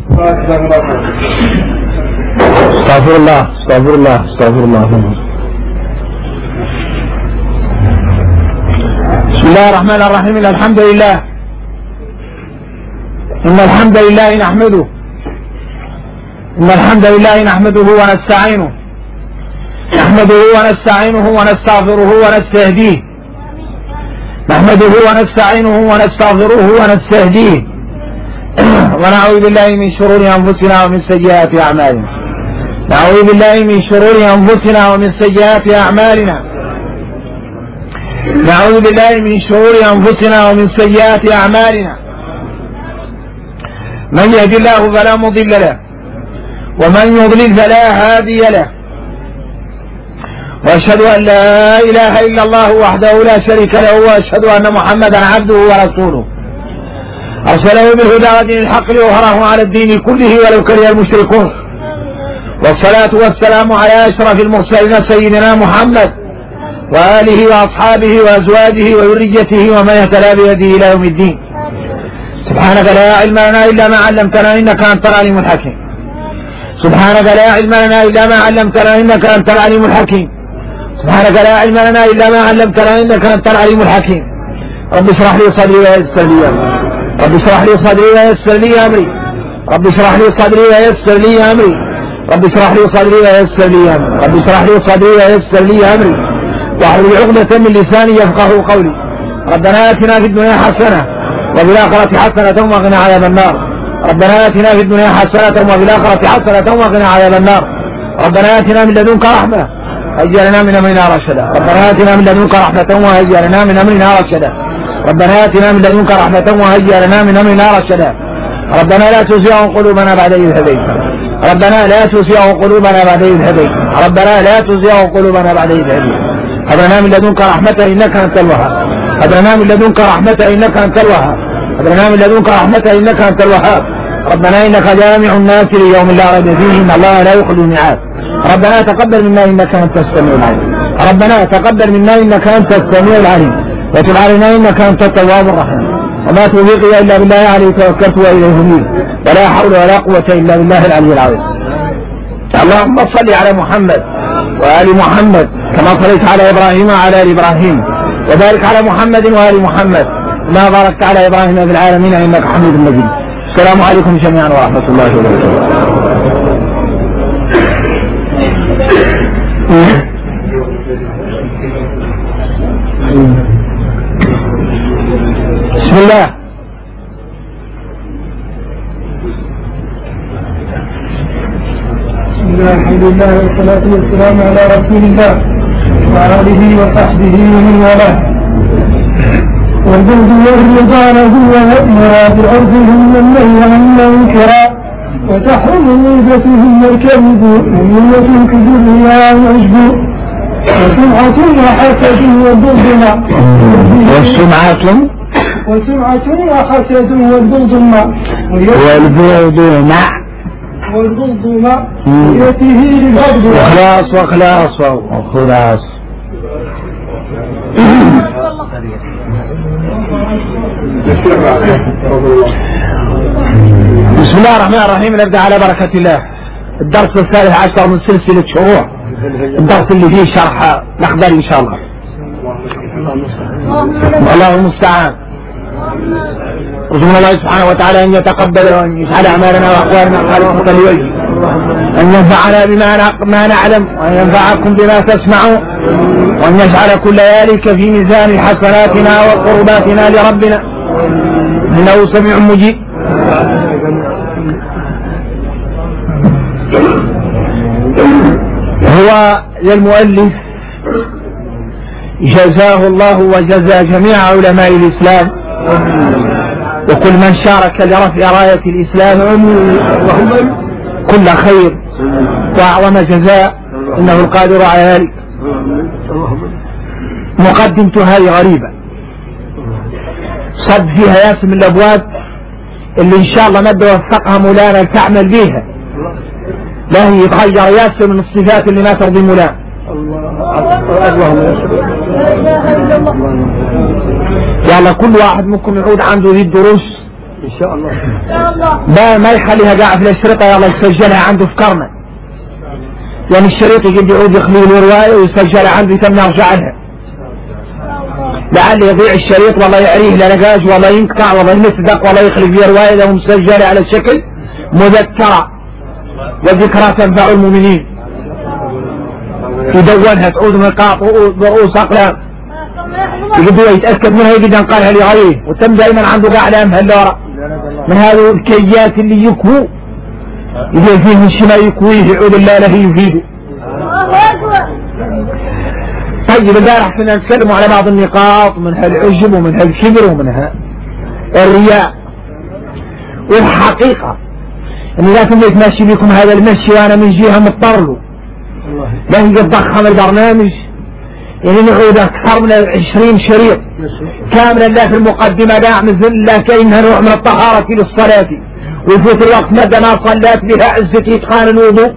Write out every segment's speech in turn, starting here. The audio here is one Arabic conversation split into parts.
استغفر الله استغفر الله استغفر الله. بسم الله الرحمن الرحيم. الحمد لله إن الحمد لله نحمده ونستعينه ونستغفره ونستهديه ونعوذ بالله من شرور أنفسنا ومن سيئات أعمالنا من يهد الله فلا مضل له ومن يضلل فلا هادي له، وأشهد أن لا إله إلا الله وحده لا شريك له، وأشهد أن محمدا عبده ورسوله أرسله بالهدى ودين الحق ليظهره على الدين كله ولو كره المشركون. والصلاة والسلام على أشرف المرسلين سيدنا محمد وآله وأصحابه وأزواجه وذريته ومن اهتدى بهديه إلى يوم الدين. سبحانك لا علم لنا إلا ما علمتنا إنك أنت العليم الحكيم. رب اشرح لي صدري ويسر لي أمري. رب اشرح لي صدري ويسر لي أمري. واحلل عقدة من لساني يفقه قولي. ربنا آتنا في الدنيا حسنة وفي الآخرة حسنة وقنا عذاب النار. ربنا آتنا من لدنك رحمة وهيئ لنا من أمرنا رشدا. ربنا لا تزغ قلوبنا بعد إذ هديتنا هب لنا من لدنك رحمة إنك أنت الوهاب. ربنا إنك جامع الناس ليوم لا ريب فيه إن الله لا يخلف الميعاد. ربنا تقبل منا إنك أنت السميع العليم. وتب علينا إنك أنت التواب الرحيم. وما توفيقي إلا بالله عليه توكلت وإليه أنيب ولا حول ولا قوة إلا بالله العلي العظيم. اللهم صل على محمد وآل محمد كما صليت على إبراهيم وعلى آل إبراهيم، وبارك على محمد وآل محمد ما باركت على إبراهيم في العالمين إنك حميد مجيد. السلام عليكم جميعا ورحمة الله وبركاته. بسم الله. الحمد لله والصلاة والسلام على رسول الله وآله وصحبه ومن والاه. والبغض والرضا له ومراد عرضهم والنهي عن المنكرا، وتحرم غيبتهم والكذب وملة كذبها والعجب، وسمعة وحسد والبغض والبغض مع رؤيته للبغض وخلاص. بسم الله الرحمن الرحيم. نبدأ على بركة الله. الدرس 13 من سلسلة شروع، الدرس اللي فيه شرح الأخضر إن شاء الله. الله المستعان. رجونا الله سبحانه وتعالى أن يتقبل وأن يجعل أعمالنا وأقوالنا خالصة لوجهه، أن ينفعنا بما نعلم وأن ينفعكم بما تسمعون، وأن يجعل كل ذلك في ميزان حسناتنا وقرباتنا لربنا إنه سميع مجيب. هو للمؤلف جزاه الله وجزى جميع علماء الإسلام وكل من شارك لرفع راية الإسلام كل خير وأعظم جزاء، إنه القادر على ذلك. مقدمة هذه غريبة صد فيها ياس من الأبواب اللي إن شاء الله ما توفقها مولانا تعمل بيها، لا هي يتغير ياس من الصفات اللي ما ترضي مولانا. يلا كل واحد منكم يعود عنده ذي الدروس ان شاء الله. ما يخليها قاعد في الشريطة يلا يسجلها عنده في كرنة، يعني الشريط يجي يعود يخليه الرواية ويسجلها عنده يتم يرجع لها، لعل يضيع الشريط والله يعريه لنقاش والله ينقطع والله يمسدق والله يخلي فيه رواية لو مسجلة على شكل مذكرة، وذكرى تنفع المؤمنين، يدونها تعود نقاط ورؤوس أقلام يقدر يتأكد منها يقدر ينقلها لغيره، وتم دائما عنده قاعدة مهلورة من هذه الكيات اللي يكووا إذا فيه الشمال يكويه يعود الله له يفيده. طيب البارح كنا نتكلم على بعض النقاط منها العجب ومنها الكبر ومنها الرياء، والحقيقة أني لا تملك ماشي بكم هذا المشي وأنا من جهة مضطر له، لكن قد ضخم البرنامج يعني نعود أكثر من 20 شريط كاملا، لا في المقدمة لا مثل لا كأنها نوع من الطهارة للصلاة، ويفوت الوقت مدى ما صلات بها عزة إتقان الوضوء،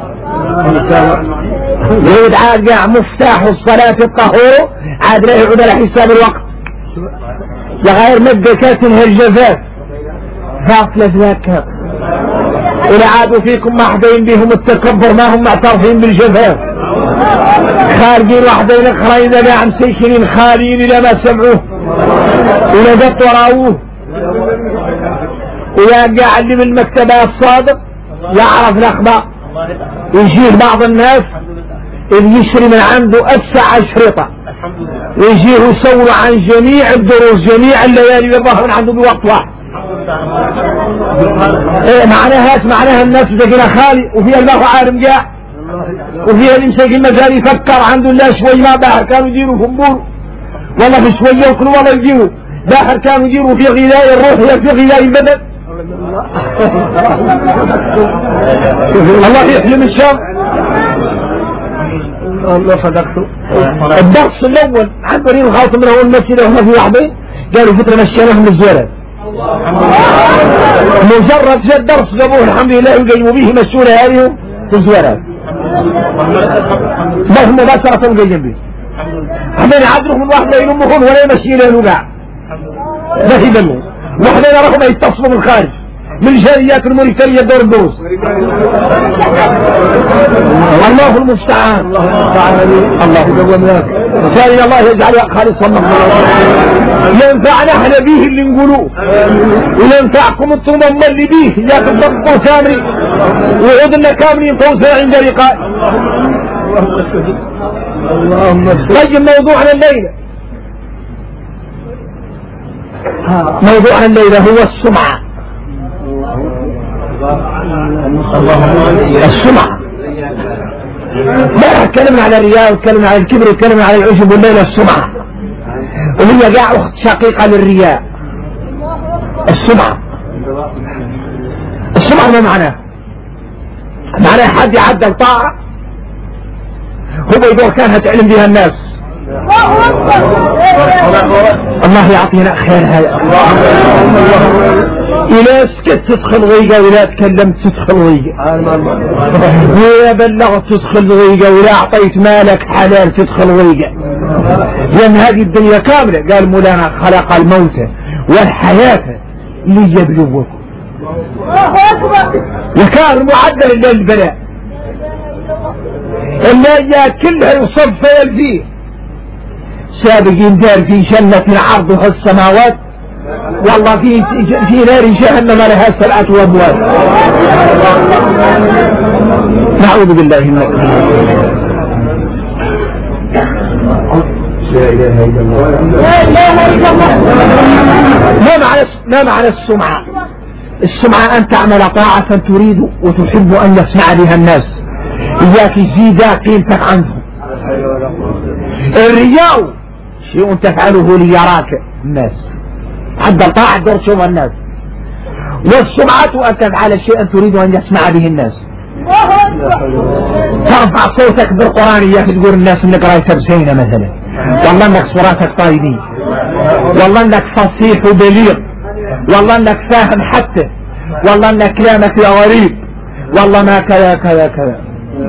يعود عاد قاع مفتاح الصلاة الطهور عاد لا يعود على حساب الوقت لغير مدى كاتنها الجفاف فاصلة ذاك، إلى عادوا فيكم محدين بهم التكبر ما هم معترفين بالجفاف، خارجين وحدين اخرين لا عم سيكنين خالين إلى ما سمعوه إلى ذات وراوه، ويا قاعد اللي بالمكتبة الصادق يعرف الأخبار، يجيه بعض الناس إذ يشري من عنده أسع أشرطة ويجيه يصور عن جميع الدروس جميع الليالي والظهر من عنده بوقت واحد. إيه معناها الناس تجينا خالي وفيها الله عالم جاء، وفيها الإنسان المجال يفكر عنده الله شوي ما باهر كانوا يديروا فنبور والله في شوية وكل والله يديروا باهر كانوا يديروا في غذاء الروح في غذاء البدن. الله يحلم الشام. الله صدقته. الدرس الأول عن طريق الخاص من أول مسجد وهم في واحدين قالوا فترة مشيناهم الزيارات مجرد جد درس جابوه الحمد لله وقيموا به مسؤولة هذه في الزيارات ما هم مباشرة وقيم به حمين عدلوا من واحدة يلمهم ولا يمشي له نقع ما هي بلو واحدين رغم يتصلوا من الخارج من الجاليات الموريتانية دور الدروس. الله المستعان. الله يدومناك سالي الله يجعل خالصا ينفعنا احنا به اللي نقولوه وينفعكم انتم اللي به ياك تبقوا كامري ويعود لنا كامرين فوزنا عند لقاء. طيب موضوعنا الليلة هو السمعة. السمعة ما اتكلمنا على الرياء واتكلمنا على الكبر واتكلمنا على العجب والليلة السمعة وهي قاع اخت شقيقة للرياء. السمعة ما معناه؟ معناه حد يعدل طاعة هو يقول كانها تعلم بها الناس. الله يعطينا خير هذا. إلا سكت تدخل غيقة ولا تكلمت تدخل غيقة ولا بلغت تدخل غيقة ولا أعطيت مالك حلال تدخل غيقة، لأن هذه الدنيا كاملة. قال مولانا خلق الموت والحياة ليبلوكم وكان معدل للبلاء إلا كلها يصب فيه سابقين دار في جنة عرضها السماوات والله في نار جهنم لها 7 أبواب. نعوذ بالله من لا إله إلا الله. ما معنى السمعة؟ السمعة أن تعمل طاعة تريد وتحب أن يسمع بها الناس إياك يزيد قيمتك عنهم. الرياء شيء تفعله ليراك الناس حتى الطاعة دور شوف الناس، والسمعة أن تفعل شيئا تريد أن يسمع به الناس. ترفع صوتك بالقرآن إياك تقول الناس انك راي تبسينة مثلا والله انك صوراتك طيبين والله انك فصيح وبليغ والله انك فاهم حتى والله انك كلامك يا غريب والله ما كذا كذا كذا.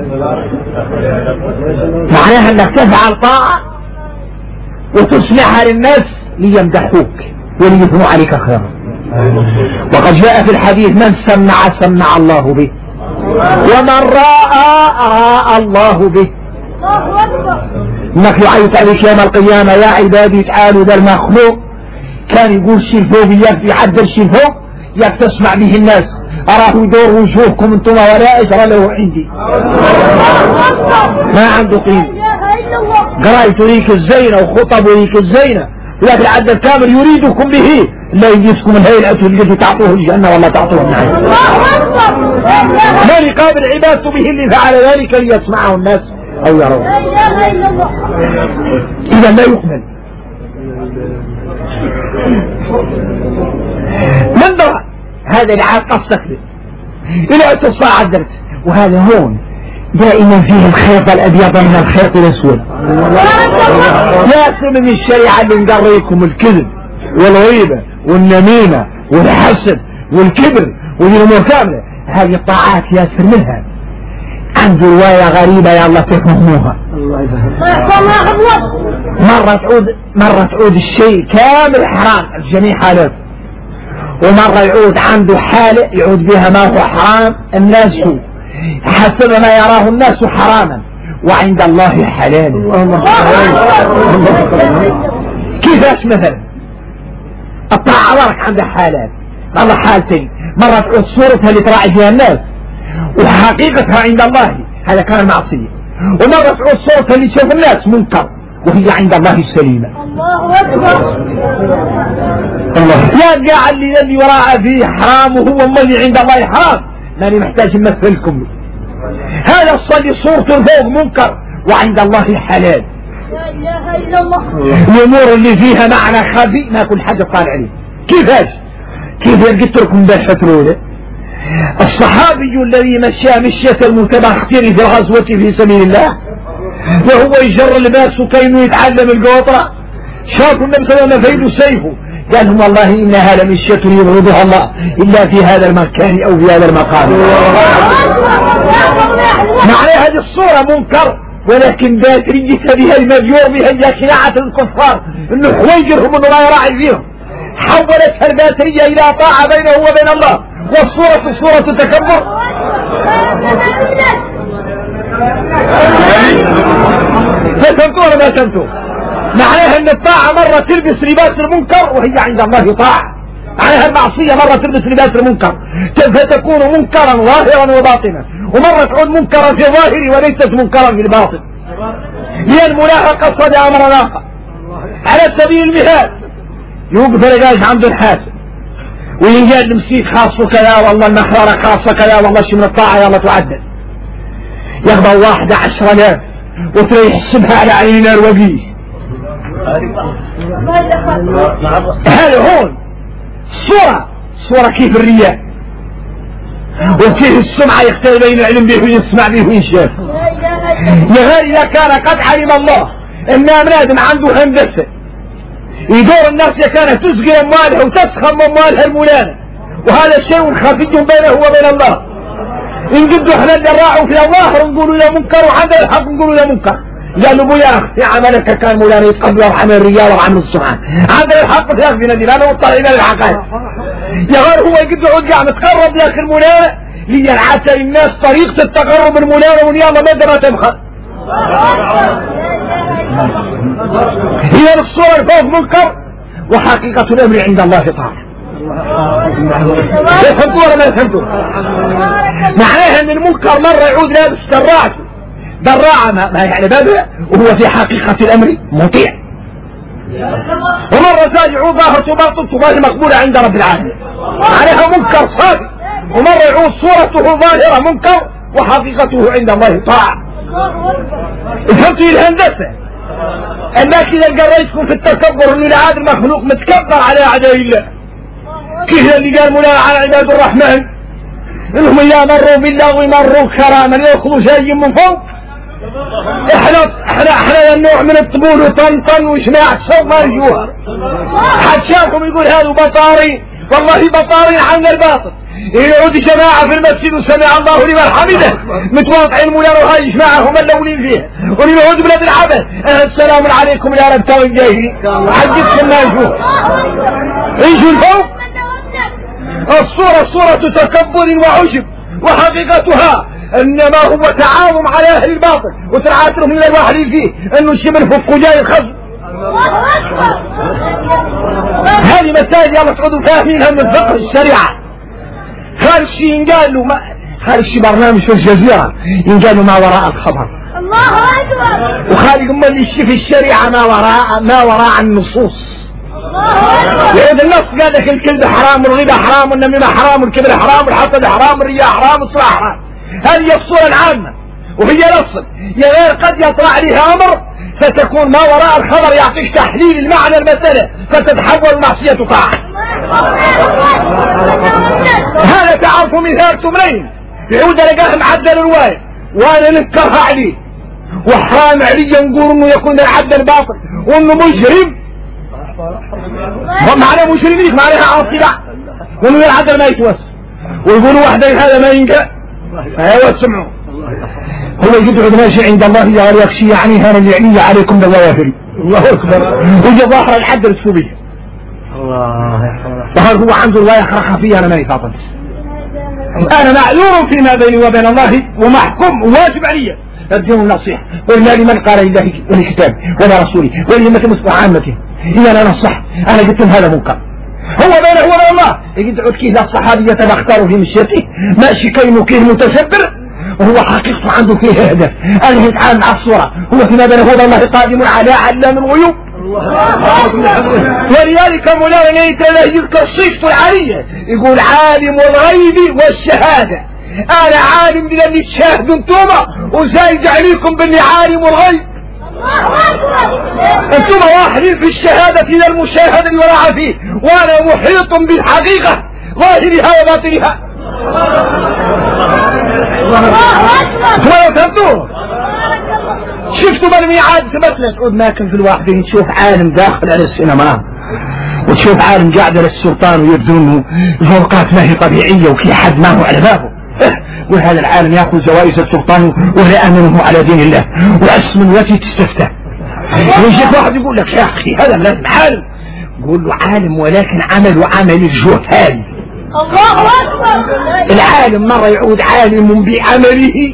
معناها انك تفعل طاعة وتسمعها للناس ليمدحوك وليثنوا عليك خيرا. وقد جاء في الحديث من سمع الله به، ومن راى الله به. انك يعيط عليك يوم القيامة يا عبادي تعالوا ذا المخلوق كان يقول شيء فوق يعدل شيء فوق ياك تسمع به الناس، أراه يدور وجوهكم انتم ولا أجر له عندي، ما عنده قيمة. قرايته ليك الزينة وخطبه ليك الزينة، لكن العد الكامل يريدكم به لا يجيسكم الهيئة اللي تعطوه الجنة ولا تعطوه النعيم. ما لقابل عبادته به اللي فعل ذلك ليسمعه الناس أو يرون. إذا لا يقبل. من درى هذا العاد قصدك به إلى اتصاع عدلت، وهذا هون دائما فيه الخيط الأبيض من الخيط الأسود. ياسر من الشريعة اللي نقريكم الكذب والغيبة والنميمة والحسد والكبر وذي الأمور كاملة، هذه الطاعات ياسر منها. عنده رواية غريبة يا الله تفهموها. مرة تعود الشيء كامل حرام الجميع حالات، ومرة يعود عنده حالة يعود بها ما هو حرام الناس حسب ما يراه الناس حراما وعند الله حلال. كيفاش مثلا الطاعة مرك عندها حالات، مرة حالتين، مرة تعود صورتها اللي تراعي فيها الناس وحقيقتها عند الله هذا كان معصية، ومرة تعود صورتها اللي تشوف الناس منكر وهي عند الله سليمة. الله يا اللي وراء فيه حرام وهو الذي عند الله حرام، ماني محتاج امثلكم. هذا الصلي صورته فوق منكر وعند الله حلال. الامور اللي فيها معنى خفي ما كل حاجة طالع عليه. كيف قلت لكم بالحترولة الصحابي الذي مشية المتبختر في الغزوة في سبيل الله وهو يجر اللباس وكأنه يتعلم القطرة، شافوا النبي صلى الله عليه وسلم فيد سيفه قال لهم والله إنها لمشية يبغضها الله إلا في هذا المكان أو في هذا المقام. معنى هذه الصورة منكر، ولكن باترية بها المجور بها جاكناعة الكفار انه حويجرهم انه ما يراعي فيهم، حولتها الباترية الى طاعة بينه وبين الله، والصورة صورة تكبر. فهمتوا ولا ما فهمتوا؟ معناها ان الطاعة مرة تلبس لباس المنكر وهي عند الله طاعة، معناها المعصية مرة تلبس لباس المنكر فتكون منكرا ظاهرا وباطنا، ومرة تعود منكرا في ظاهري وليست منكرا في الباطن. هي الملاحقة صدى امر اخر. على سبيل المثال يوقف الرجال عنده الحاسب وينجاد المسيك خاصه كذا والله النحرارة خاصة كذا والله شي من الطاعة يلا تعدل، يقبل واحدة 10,000 وتريح يحسبها على عين الوقيه. هذا هون صورة كيف الرياء وكيف السمعة يختار بين العلم به ويسمع به وينشاف. يا إذا كان قد علم الله إن أمنادم عنده هندسة يدور الناس كانت تسقي أموالها وتسخم أموالها المولانة، وهذا شيء خفي بينه وبين الله. إن جدوا احنا اللي راعوا في الظاهر نقولوا له منكر وعند الحق نقولوا له منكر. قالوا ابو يا اختي عملك كان مولانا يتقبل وعمل الرياء وعمل السمعة، عند الحق في اخذنا دي انا وطلع الى الحقائق. يا غير هو يقعد قاعد متقرب يا اخي المولانا لينعت الناس طريقة التقرب المولانا ونياما ما تبخل. هي الصورة فوق منكر وحقيقة الامر عند الله طاعة. يفهمتوا ولا ما يفهمتوا؟ معناها ان المنكر مرة يعود لابس دراعته دراعة ما يعني بابه وهو في حقيقة الامر مطيع، ومرة ثانية يعود ظاهرته باطنته ما هي مقبولة عند رب العالمين، معناها منكر صافي. ومرة يعود صورته ظاهرة منكر وحقيقته عند الله طاعة. فهمتوا الهندسة؟ انك اذا قريتكم في التكبر انه العاد المخلوق متكبر على اعداء الله، كيف اللي قال مولانا على عباد الرحمن انهم اذا مروا باللغو مروا كراما ياخذوا شيء من فوق. احنا النوع من الطبول وطنطن وشماع الصوت ما يجوها. حد شافهم يقول هذا بطاري، والله بطاري عن الباطل. يعود جماعة في المسجد وسمع الله لمن حمده متواضعين مولانا وهاي جماعة هم اللولين فيها، ونعود بلاد العبث السلام عليكم يا رب تاوي الجاهلين. حدثكم ما يشوف يجوا الفوق الصورة صورة تكبر وعجب، وحقيقتها انما هو تعاظم على اهل الباطل وترعاتهم من الواحد فيه انه شبه فك جاي الخصم. هذه مسائل يلا تقعدوا فاهمينها من فقه الشريعة. خارج شيء ينقال له خارج شيء برنامج في الجزيرة ينقال له ما وراء الخبر. الله اكبر. وخارج امال اللي في الشريعة ما وراء النصوص. يعود النص قال لك الكذب حرام والغيبة حرام والنميمة حرام والكبر حرام والحسد حرام والرياء حرام والصلاة حرام. هذه الصورة العامة وهي الأصل. يا غير قد يطلع عليها أمر فتكون ما وراء الخبر يعطيك تحليل المعنى المسألة فتتحول المعصية طاعة. هذا تعرف مثال تمرين يعود لقاه معدل الرواية وانا ننكرها عليه وحرام عليا نقول انه يكون العبد الباطل وانه مجرم. معنى مجرمين معناها عاصي لا وانه العدل ما يتوسع ويقولوا وحدين هذا ما ينقع فهو سمعوا. هو يقعد ماشي عند الله يا يكشي يعني هذا اللي يعني عليكم بظواهر. الله اكبر. وجا ظاهر الحد السوبي الله يحفظه. هو عنده الله يخرقها فيه انا ما يفاضل. انا معذور فيما بيني وبين الله ومحكم واجب علي الدين النصيحة وإلا لمن قال لله ولكتابه ولا رسوله ولأمة المسلمة عامته. إذا أنا نصح أنا قلت هذا منكر هو بينه وبين الله. يجد عدكيه الصحابية تختاره في مشيته ماشي كينه كيه متشبر وهو حقيقة عنده فيه هدف. أنا يتعامل مع الصورة هو فيما بينه وبين الله قادم على علام الغيوب. ولذلك مولانا يذكر صفته العالية يقول عالم الغيب والشهادة. انا عالم بلاني تشاهدوا انتوما وزايد عليكم باللي عالم الغيب. انتوما واحدين في الشهادة الى المشاهد اللي وراء فيه وانا محيط بالحقيقة ظاهرها وباطنها. ولا تبدو شفتوا بالميعاد مثلا تقول ماكن في الواحدين تشوف عالم داخل على السينما وتشوف عالم قاعد على السلطان ويبدو انه ذوقات ما هي طبيعية وفي حد ما هو على بابه وهذا العالم يأخذ جوائز السلطان ولا أمنه على دين الله واسم التي تستفتى. ويجيك واحد يقول لك يا أخي هذا لازم عالم. قول له عالم ولكن عمل عمل الجهال. الله أكبر. العالم مرة يعود عالم بعمله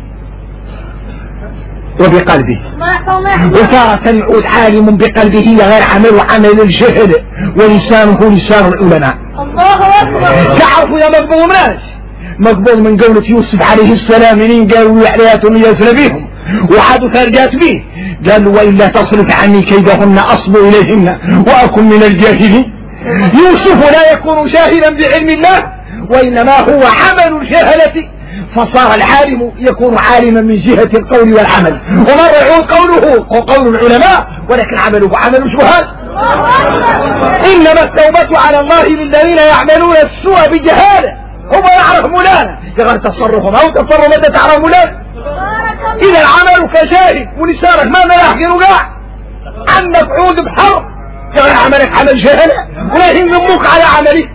وبقلبه وتارة يعود عالم بقلبه غير عمل وعمل الجهل ولسانه لسان العلماء. الله أكبر. تعرفوا يا مقبول ناس مقبول من قولة يوسف عليه السلام منين قالوا علياتهم يسر بهم وحدوا فرقات به قالوا وإلا تصرف عني كيدهن أصب إليهن وأكن من الجاهلين. يوسف لا يكون جاهلا بعلم الله وإنما هو عمل الجهلة فصار العالم يكون عالما من جهة القول والعمل. ومر يعود قوله وقول العلماء ولكن عمله عمل الجهال. إنما التوبة على الله للذين يعملون السوء بجهالة. هو يعرف مولانا يغير تصرفهم أو تصرف متى تعرف مولانا. إذا العمل كجاهل ولسانك ما يحقن قاع عنك عود بحر كان عملك عمل جهلة ولا يهمك على عملك.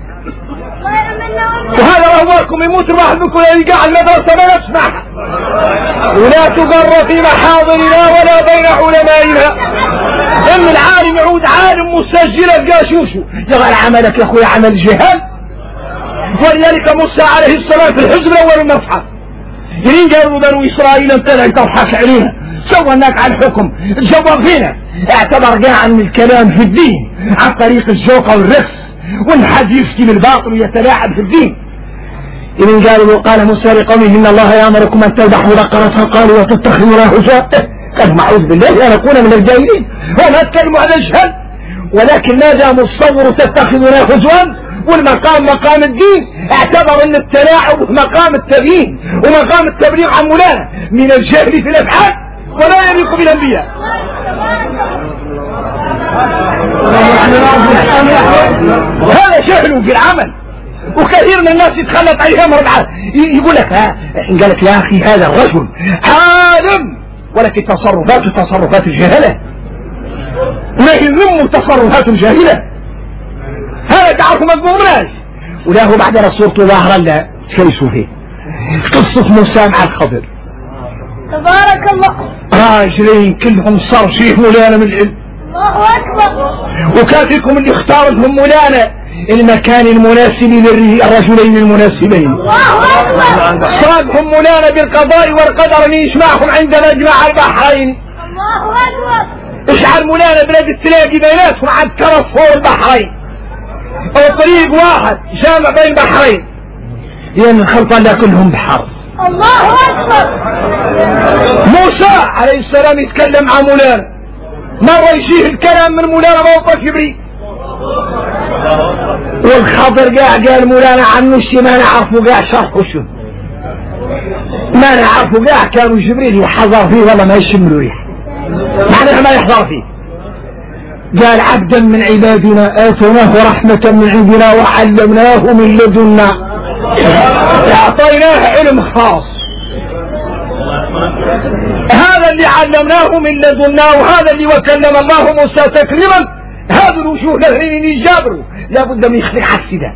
وهذا أهوالكم يموت الواحد منكم يلقى المدرسة ما يسمع ولا تقر في محاضرنا ولا بين علمائنا. إن العالم يعود عالم مسجلا قاشوشو يغير عملك يا أخوي عمل جهل. ولذلك موسى عليه السلام في الحزب الأول المصحف يرين قالوا بنو إسرائيل امتلع تضحك علينا سوى الناك على الحكم الجواب فينا اعتبر قاع عن الكلام في الدين عن طريق الجوقة والرقص والحد يفتي بالباطل ويتلاعب في الدين. يرين قالوا وقال موسى لقومه إن الله يأمركم أن تذبحوا بقرة قالوا وتتخذوا لها هزوا قال معوذ بالله أن أكون من الجاهلين. هو ما تكلموا على الجهل ولكن ما دام الصور تتخذوا لها هزوا والمقام مقام الدين اعتبر ان التلاعب مقام التبيين ومقام التبليغ عن مولانا من الجهل في الافعال ولا يليق بالانبياء. هذا جهل في العمل وكثير من الناس يتخلط عليه امر العالم يقول لك قال لك يا اخي هذا الرجل عالم ولكن تصرفات الجهله ما يذم تصرفات الجاهله. هذا تعرفوا مضمون ناس وله بعدنا صورته ظاهرا لا تشيسوا فيه قصة موسى مع الخضر تبارك الله. راجلين كلهم صار شيء مولانا من العلم. الله أكبر. وكان فيكم اللي اختار لهم مولانا المكان المناسب للرجلين المناسبين. صادهم مولانا بالقضاء والقدر ان يجمعهم عند مجمع البحرين. اجعل مولانا بلاد التلاقي بيناتهم عند كرفور البحرين او طريق واحد جامع بين بحرين، لان الخلطان لا كلهم بحر. الله اكبر. موسى عليه السلام يتكلم مع مولانا، مرة يجيه الكلام من مولانا موقف جبريل، والخضر قال مولانا عنه الشي ما نعرفه شرحه شو ما نعرفه كانوا جبريل يحضر فيه والله ما يشملوا ريح معناها ما يحضر فيه. قال عبدا من عبادنا آتيناه رحمة من عندنا وعلمناه من لدنا، اعطيناه علم خاص، هذا اللي علمناه من لدنا وهذا اللي وكلم الله موسى تكريما. هذا الوجوه الذين يجابروا لابد من يخلق على السداد،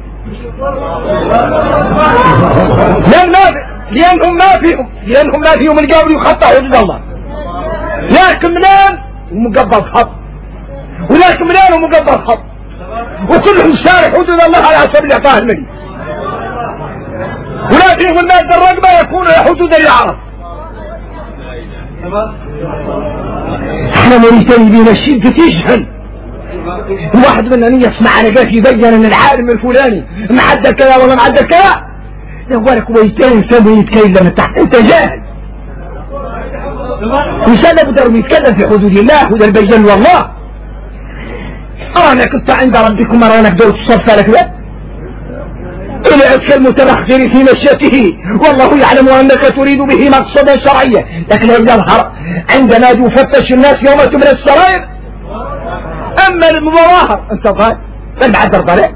لأنهم ما فيهم الجابر يخطى حدود الله، لكن ملان ومقبض خط، ولكن ملان ومقبض خط، وكلهم شارح حدود الله على حسب اللي اعطاه الملك، ولا فيهم المادة الرقبة يكون حدود العرب. احنا مريتين بين الشدة تجهل، الواحد منا يسمع انا جاك يبين ان العالم الفلاني معدل كذا ولا معدل كذا، يقولك ويتين سنة يتكلم تحت، انت جاهل. انسان لابد يتكلم في حدود الله وده البين والله. انا كنت عند ربكم مرانك دور الصف لك لا إلى المتبخر في مشيته والله يعلم أنك تريد به مقصدا شرعيا، لكن يظهر عندما يفتش الناس يوم تبنى السرائر. أما المظاهر أنت ضال بل بعد الضلال،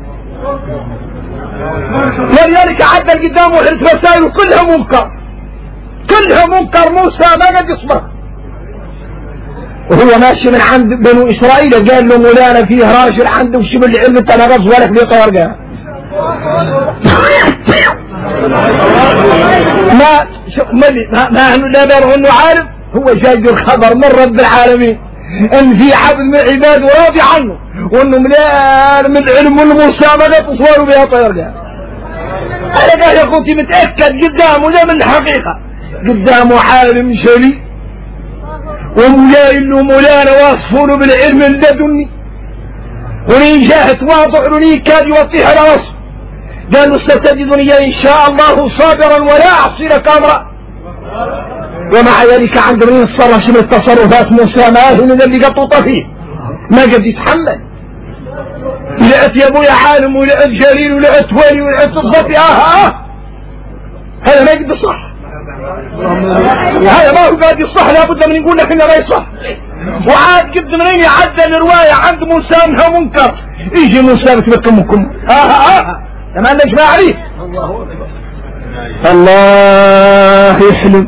ولذلك عدل قدامه المسائل كلها منكر، كلها منكر. موسى ما قد يصبر وهو ماشي من عند بنو إسرائيل، قال له مولانا فيه راجل عنده شبل العلم انت ما غص ولك بيطور ما لا بيره انه عالم، هو جاي الخبر من رب العالمين ان في عبد من عباد وراضي عنه وانه مليان من علم الموسى ما تصوروا بها طير. انا قال يا اخوتي متاكد قدامه لا من الحقيقه، قدامه عالم جليل وملاين له مولانا واصفونه بالعلم اللدني، ولين جاء تواضع ولين كاد يوطيه على راسه، قالوا ستجدني ان شاء الله صابرا ولا اعصي لك امرا. ومع ذلك عند من الصرش من التصرفات موسى ما هو من اللي قطوط فيه ما قد يتحمل. لقيت يا ابويا عالم ولقيت جليل ولقيت ولي ولقيت الضبي هذا ما يقدر صح، هذا ما هو قاعد يصح، لابد من نقول لك انه ما يصح. وعاد قد منين يعدل الرواية عند موسى انها منكر، يجي موسى بتبكمكم لما عندك ما عليه الله يحلم.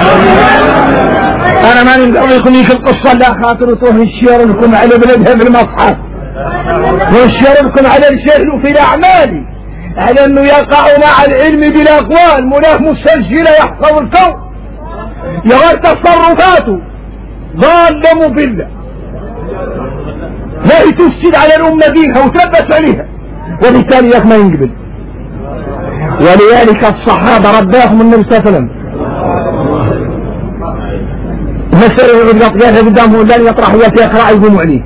انا ما نقدر يخليك القصة لا خاطر تروح نشير لكم على بلدها في المصحف ونشير لكم على الجهل في الاعمال، على انه يقع مع العلم بالاقوال مناه مسجلة يحفظ الكون يغير تصرفاته ضالة مضلة لا تفسد على الأمة دينها وتلبس عليها، وبالتالي ما ينقبل. ولذلك الصحابة رباهم النبي صلى الله عليه وسلم مثل الأطياف قدامه لن يطرح ويقرأ يقوموا عليه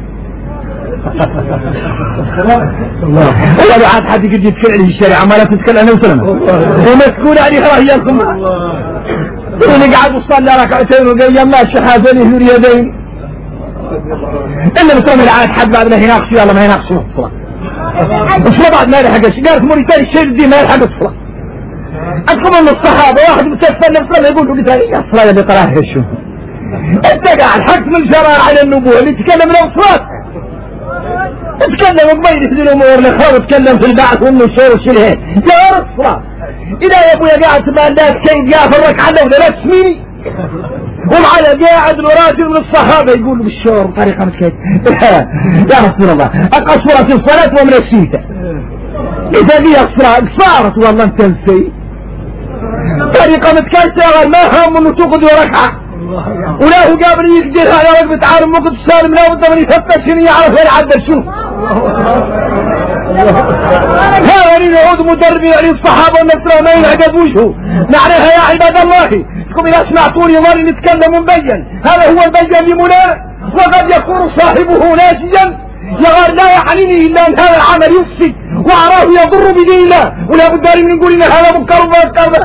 ولا عاد حد يجي يتكلم عليه الشارع ما لا تتكلم أنا وسلم ومسكون عليه رأيكم اللي قاعد يصلي ركعتين وقال يما الشهادين يهور يدين إلا بسلم العاد حد بعد ما يناقشوا يلا ما يناقشوا الصلاة بعد ما يلحقش قالت موريتاني الشيء دي ما يلحق الصلاة. أدخل من الصحابة واحد متسفل الصلاة يقول له قلت لي الصلاة اللي قراها شو انت قاعد حكم الجرار على النبوة اللي تكلم لو صلاة اتكلم ببيت في الامور الاخرى وتكلم في البعث والنشور والشرهات لا الصلاة. إذا يا ابويا قاعد تبالات كيف قاعد فرك عنه ولا تسميني ومعنا قاعد راجل من الصحابة يقول بالشور بطريقة مسكت يا رسول الله أقصر في الصلاة ومن الشيطة إذا لي الصلاة صارت والله انت نسي طريقة متكسرة ما هم انه تقضي ركعة ولا هو قابل يقدرها على وقت عالم وقت السالم لا بد من يفتش انه يعرف وين عدل شوف هذا يعود مدرب يعني الصحابة والنصر ما ينعقد وجهه. معناها يا عباد الله تكون إذا سمعتوني مرة نتكلم مبين، هذا هو البين لمناه، وقد يكون صاحبه ناسيا يغار لا يعنيني إلا أن هذا العمل يفسد وأراه يضر بدين الله، ولا بد من نقول إن هذا منكر وكذا.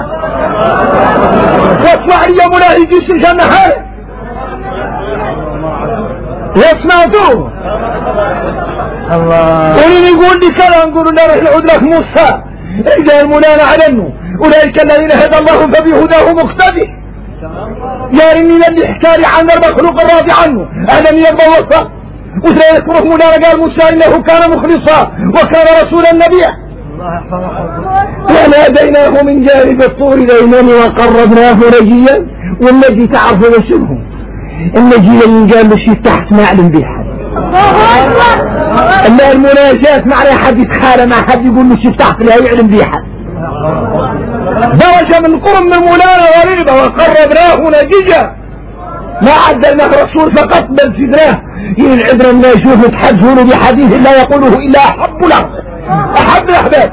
واسمع لي يا مناه يجي الجنة هذا واسمعتوه الله ولين يقول لي كذا نقول له نعود لك موسى إذا المنان علنه أولئك الذين هدى الله فبهداه مقتدي. يا إني لن يحكاري عن المخلوق الراضي عنه أهلا يرضى وصف وإذا يكره منان قال موسى إنه كان مخلصا وكان رسولا نبيا وناديناه من جانب الطور الأيمن وقربناه نجيا. والنجي تعرفوا وشبه النجي اللي قال له شيء تحت ما أعلم به حد. إلا المناجاة مع حد يتخالى مع حد يقول له شيء تحت لا يعلم به حد. درجة من قرب من مولانا غريبة وقربناه نجيا. ما عدلناه رسول فقط بل زدناه العبرة ما يشوف نتحدثون بحديث لا يقوله إلا أحب الأرض أحب الأحباب.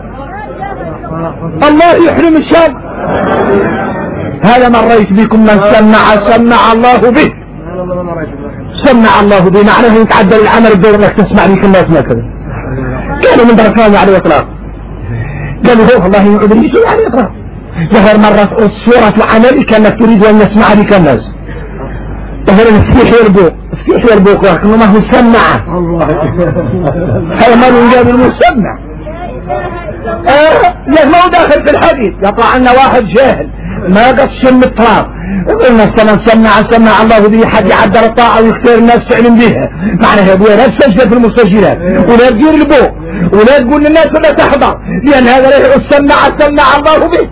الله يحرم الشاب. هذا مريت بكم من سمع الله به. سمع الله به معناه يتعدل العمل بدون انك تسمع بك الناس ما كذا. كانوا من دركان على الاطلاق قالوا هو والله يعود لي شيء على الاطلاق. ظهر مرة صورة عملك انك تريد ان يسمع بك الناس. ظهر السيح والبوق السيح والبوق لكنه ما هو سمع. هذا ما يجاب المسمع. ما هو داخل في الحديث يطلع عنا واحد جاهل ما قصش من التراب قلنا سمع الله به حد يعدل الطاعة ويختار الناس تعلم بها. معنى يا ابويا لا تسجل في المسجلات ولا تدير البوق ولا تقول للناس ولا تحضر لأن هذا لا يعود سمع الله به.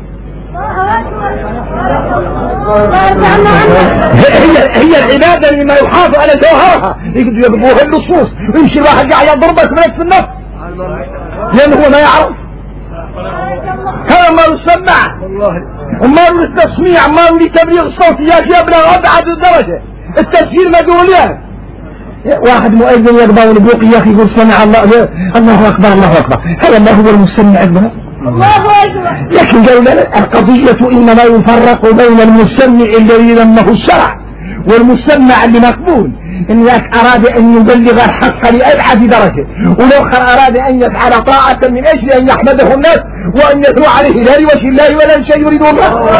هي العبادة اللي ما يحافظ على جوهرها يقبوها النصوص ويمشي الواحد قاعد يضربك منك في النفس لأنه هو ما يعرف. هذا ما يسمع وما للتسميع ما لتبليغ الصوت يا يبلغ أبعد الدرجة. التسجيل مجهوليات. واحد مؤذن يقبض البوق يا أخي يقول سمع الله أكبر الله أكبر. هذا ما هو المسمع أكبر الله أكبر. لكن قالوا لا القضية إنما يفرق بين المسمع الذي ذمه الشرع والمسمع اللي مقبول. إن ذاك أراد أن يبلغ الحق لأبعد درجة ولو أراد أن يفعل طاعة من أجل أن يحمده الناس وأن يتلو عليه لا لوجه الله ولا شيء يريدون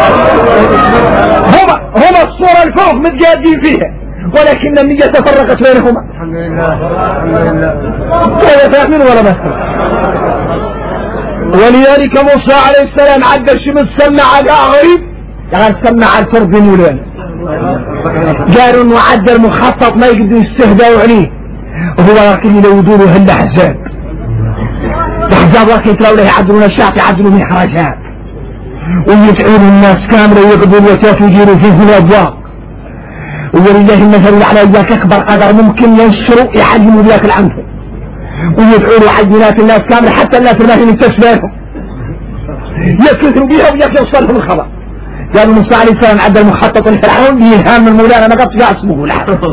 هما الصورة الفوق متجادين فيها ولكن النية تفرقت بينهما. الحمد لله فاهمين ولا ما. ولذلك موسى عليه السلام عد الشمس سمع غريب يعني سمع الفرد مولانا. قالوا انه عد المخطط ما يقدروا يستهدوا عليه وهو لكن لو يدوروا هالاحزاب لكن يتلاو له يعدلون الشعب يعدلوا محرجات ويدعون الناس كاملة ويقضوا الوتات ويجيروا فيه الابواب. ولله المثل على ذاك اكبر قدر ممكن ينشروا يعلموا ذاك العنف ويدعوا عجلات الناس كاملة حتى الناس ما هي مستشفاهم يكثروا بها ويوصلهم الخبر. قالوا موسى عليه السلام عد المخطط الفرعون بإلهام من مولانا ما قد جاء اسمه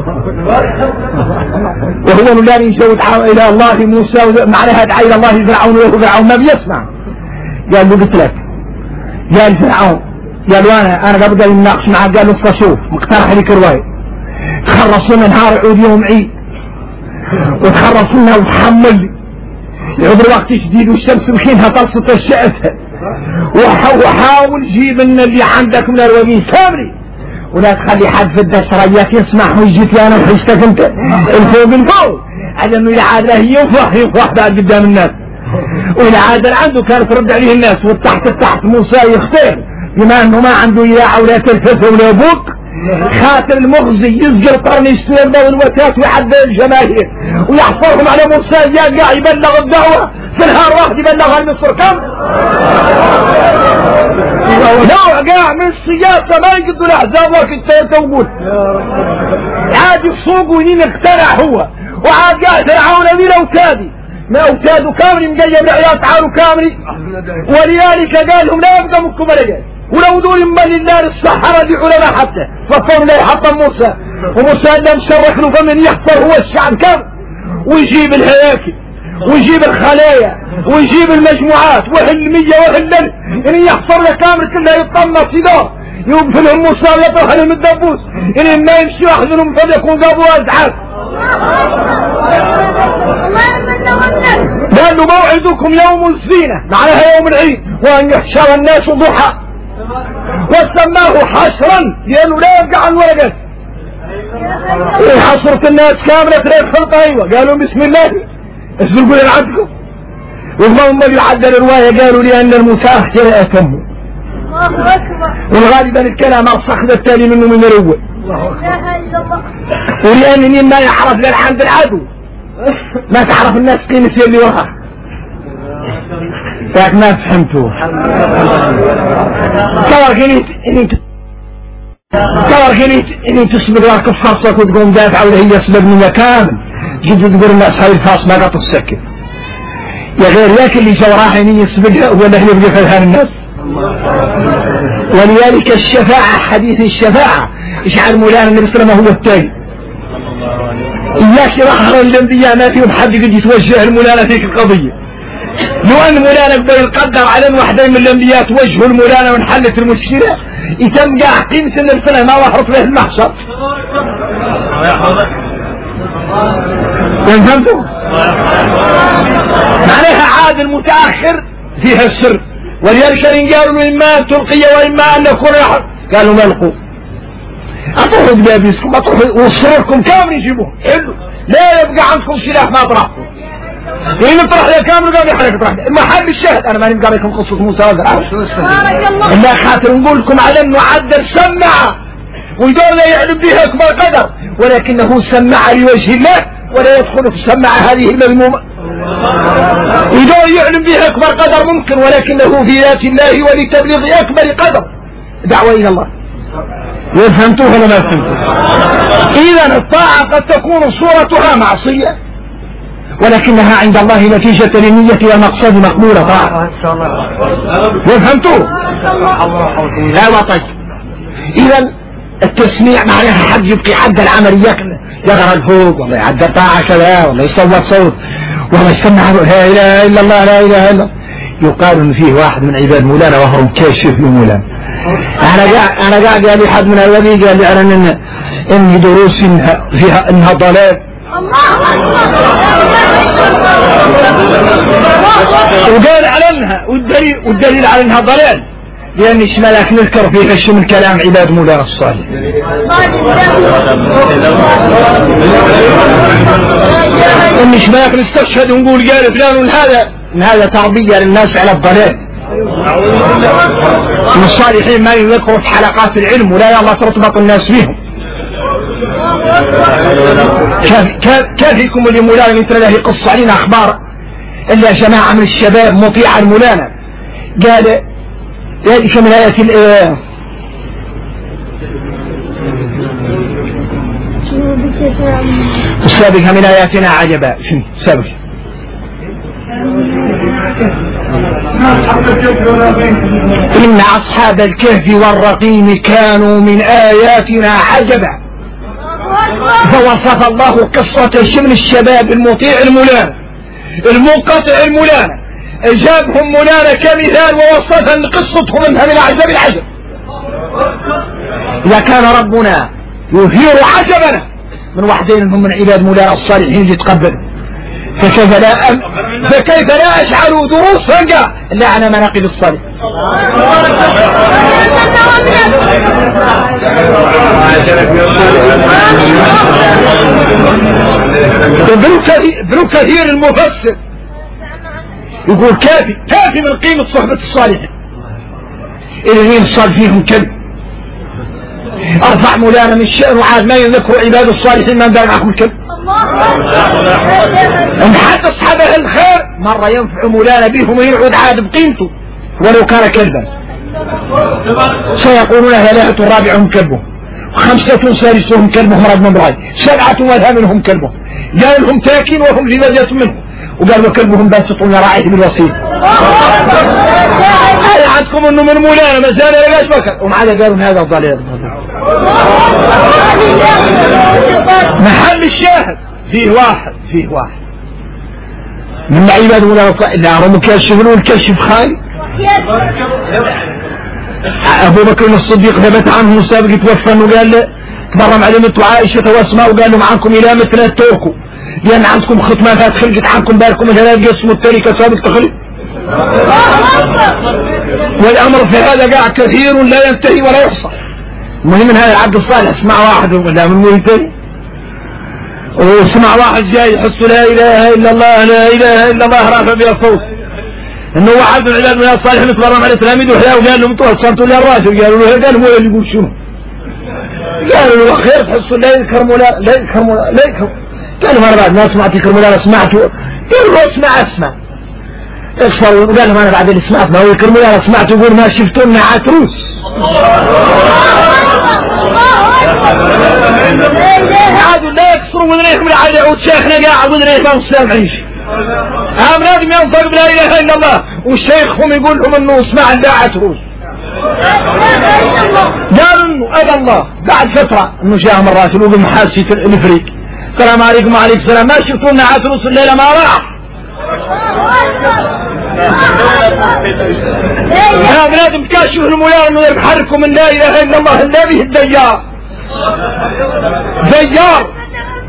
وهو الذي يشوت إلى الله موسى معناها دعا إلى الله فرعون وهو فرعون ما بيسمع. قال له قلت لك قال فرعون قالوا أنا قبل يناقش معه قال له شوف مقترح لك رواية تخرصنا نهار عود يوم عيد وتخرصنا وتحمل لي يعود الوقت شديد والشمس مخينها تلصق الشأسها وحاول جيب لنا اللي عندك من الومين سامري ولا تخلي حد في الدشرة اياك يسمح ويجيك انا وحشتك انت الفوق على انه العادة هي يفرح بعد قدام الناس والعادة عنده كانت ترد عليه الناس والتحت موسى يختار بما انه ما عنده اياه ولا تلفزه ولا بوك خاطر المخزي يسجل قرن يستلم له الوتات ويعدل الجماهير ويحفرهم على موسى قاعد يبلغ الدعوة في نهار واحد يبلغها لمصر كم لو قاع من السياسة ما يقدروا الاحزاب وقت توجود عاد السوق وين اخترع هو وعاد قاعد فرعون من اوتادي ما اوتاده كامري مقيم العيال تعالوا كامري ولذلك قال لهم لا يبقى منكم رجال ولو دول من الله الصحراء دي علماء حتى فصاروا لا يحطم موسى وموسى لم شرح له فمن يحفر هو الشعب كم ويجيب الهياكل ويجيب الخلايا ويجيب المجموعات وحل 100 وحل إن يحصر لك كامل كلها يطمس يدور يوقفلهم مصالة وحلهم الدبوس إن ما يمشي واحدهم فليكون قابوا أزعاف. لأنه موعدكم يوم الزينة معناها يوم العيد وأن يحشر الناس ضحى وسماه حشرا لأنه لا يبقى عن ورقات حصرت الناس كاملة تريد خلطة أيوة قالوا بسم الله اسلقوا للعدكم وهم يعدل الرواية قالوا لأن المتأخر أتموا والغالبا الكلام أرسخ التالي منه من الأول ولأنني ما يعرف للحمد العدو ما تعرف الناس قيمة اللي وراها فاك ما فهمتوه تصور إني تسبق لك الفاصلة وتقوم دافع ولا هي سبق منها كامل جد تقول الناس هاي الفاصلة ما قاعد تسكت يا غير ياك اللي جو راح إني يسبقها ولا هي يبقى فلها الناس. ولذلك الشفاعة حديث الشفاعة اجعل مولانا النبي صلى الله عليه وسلم هو التالي إياك يظهر الأنبياء ما فيهم حد يجي يتوجه المولانا فيك القضية لو أن مولانا بده يقدر على أن واحدة من الأنبياء توجهوا المولانا وانحلت المشكلة يتم قاع قيمة السنة ما ظهرت له المحشر. فهمتوا؟ معناها عاد المتأخر فيها السر ولذلك قالوا إما أن تلقي وإما أن نكون قالوا ما لقوا أطرحوا دبابيسكم أطرحوا وصركم كامل يجيبوه حلو لا يبقى عندكم سلاح ما طرحكم إن اطرح يا كامل قام يحرك اطرح المحل الشاهد أنا ما نبقى لكم قصة موسى وزرع إلا خاطر نقول لكم على أنه عدل سمع ويدور لا يعلم بها أكبر قدر ولكنه سمع لوجه الله ولا يدخل في سمع هذه المذمومة يدور يعلم بها أكبر قدر ممكن ولكنه في ذات الله ولتبليغ أكبر قدر دعوة إلى الله. فهمتوه ولا ما فهمتوه؟ إذا الطاعة قد تكون صورتها معصية ولكنها عند الله نتيجة للنية والمقصد مقبولة طاعة. فهمتوه؟ لا وطيب. إذا التسميع معناها حد يبقي عدى العمليات يغرى الفوق ولا يعدى طاعة كذا ولا يصور صوت ولا يسمع لا إله إلا الله لا إله إلا الله. يقال إن فيه واحد من عباد مولانا وهو كاشف لمولانا. أنا قاعد قال لي حد من الذي قال لي أنا إن دروس فيها إنها ضلال وقال على والدليل على إنها ضلال لأن شمالك نذكر فيها شو من كلام عباد مولانا الصالح إن شمالك نستشهد ونقول قال فلان هذا تربية للناس على الضلال. من الصالحين ما يذكروا في حلقات العلم ولا يلا ترتبط الناس بهم. كافيكم اللي مولانا مثل له يقص علينا أخبار إلا جماعة من الشباب مطيع المولانا قال ذلك من آيات السابقة من آياتنا عجبا شنو سابقة إن أصحاب الكهف والرقيم كانوا من آياتنا عجبا. فوصف الله قصة شمل الشباب المطيع المولانا المنقطع المولانا جابهم مولانا كمثال ووصف قصتهم انها من أعجب العجب. إذا كان ربنا يثير عجبنا من وحدين هم من عباد مولانا الصالحين يتقبل فكيف لا أجعلوا دروسا إلا على مناقب الصالح. ابن كثير المفسر يقول كافي من قيمة صحبة الصالحين إذن صار فيهم كلب أرفع مولانا من الشأن وعاد ما يذكر عباد الصالحين من دار معكم الكلب. ان حتى اصحاب الخير مرة ينفع مولانا بهم ويعود عاد بقيمته ولو كان كلبا. سيقولون ثلاثة رابعهم كلبهم 5 سادسهم كلبهم رجم براي 7 وثامنهم كلبهم قال لهم تاكين وهم في مجلس منه وقال وكلبهم باسط يراعيه بالوسيط. هذا عندكم انه من مولانا ما زال لقاش بكر ومع ذلك قالوا هذا ضلال. محل الشاهد فيه واحد من عباد ولا لا هم كاشفون والكشف خايف. ابو بكر الصديق ثبت عنه السابق توفى انه قال له تبرم علمت عائشه واسماء وقال لهم عنكم الى مثل توكو لان عندكم ختمات خلقت عنكم بالكم مثلا قسم التركه سابق تخلق. والامر في هذا قاع كثير لا ينتهي ولا يحصى. المهم من هذا العبد الصالح اسمع واحد قدام المنتهي وسمع واحد جاي يحس لا اله الا الله لا اله الا الله رافع بها الصوت انه واحد من عباد من الصالحين تبرم على تلاميذه وحياه وقال لهم انتوا صمتوا لي الراجل قالوا له قال هو اللي يقول شنو؟ قالوا له خير تحسوا لا يذكر لا يذكر لا يذكر قالوا مره بعد ما سمعت يذكر ولا سمعته قالوا له اسمع اصفر وقال لهم انا بعد اللي سمعت ما هو يذكر ولا سمعت يقول ما شفتوا لنا عتروس عادوا لا يكسروا وذريهم العالي يعود شيخنا قاعد وذريه ما مسلم عيش هم لازم ينطق بلا اله الا الله والشيخهم يقول لهم انه اسمع لا عتروس قالوا انه ابى الله بعد فتره انه جاءهم الراسل وقال محاسي الافريق السلام عليكم وعليكم السلام ما شفتوا لنا عتروس الليله ما راح هم لازم تكاشفوا المولى انه يحركوا من لا اله الا الله النبي الديار ديار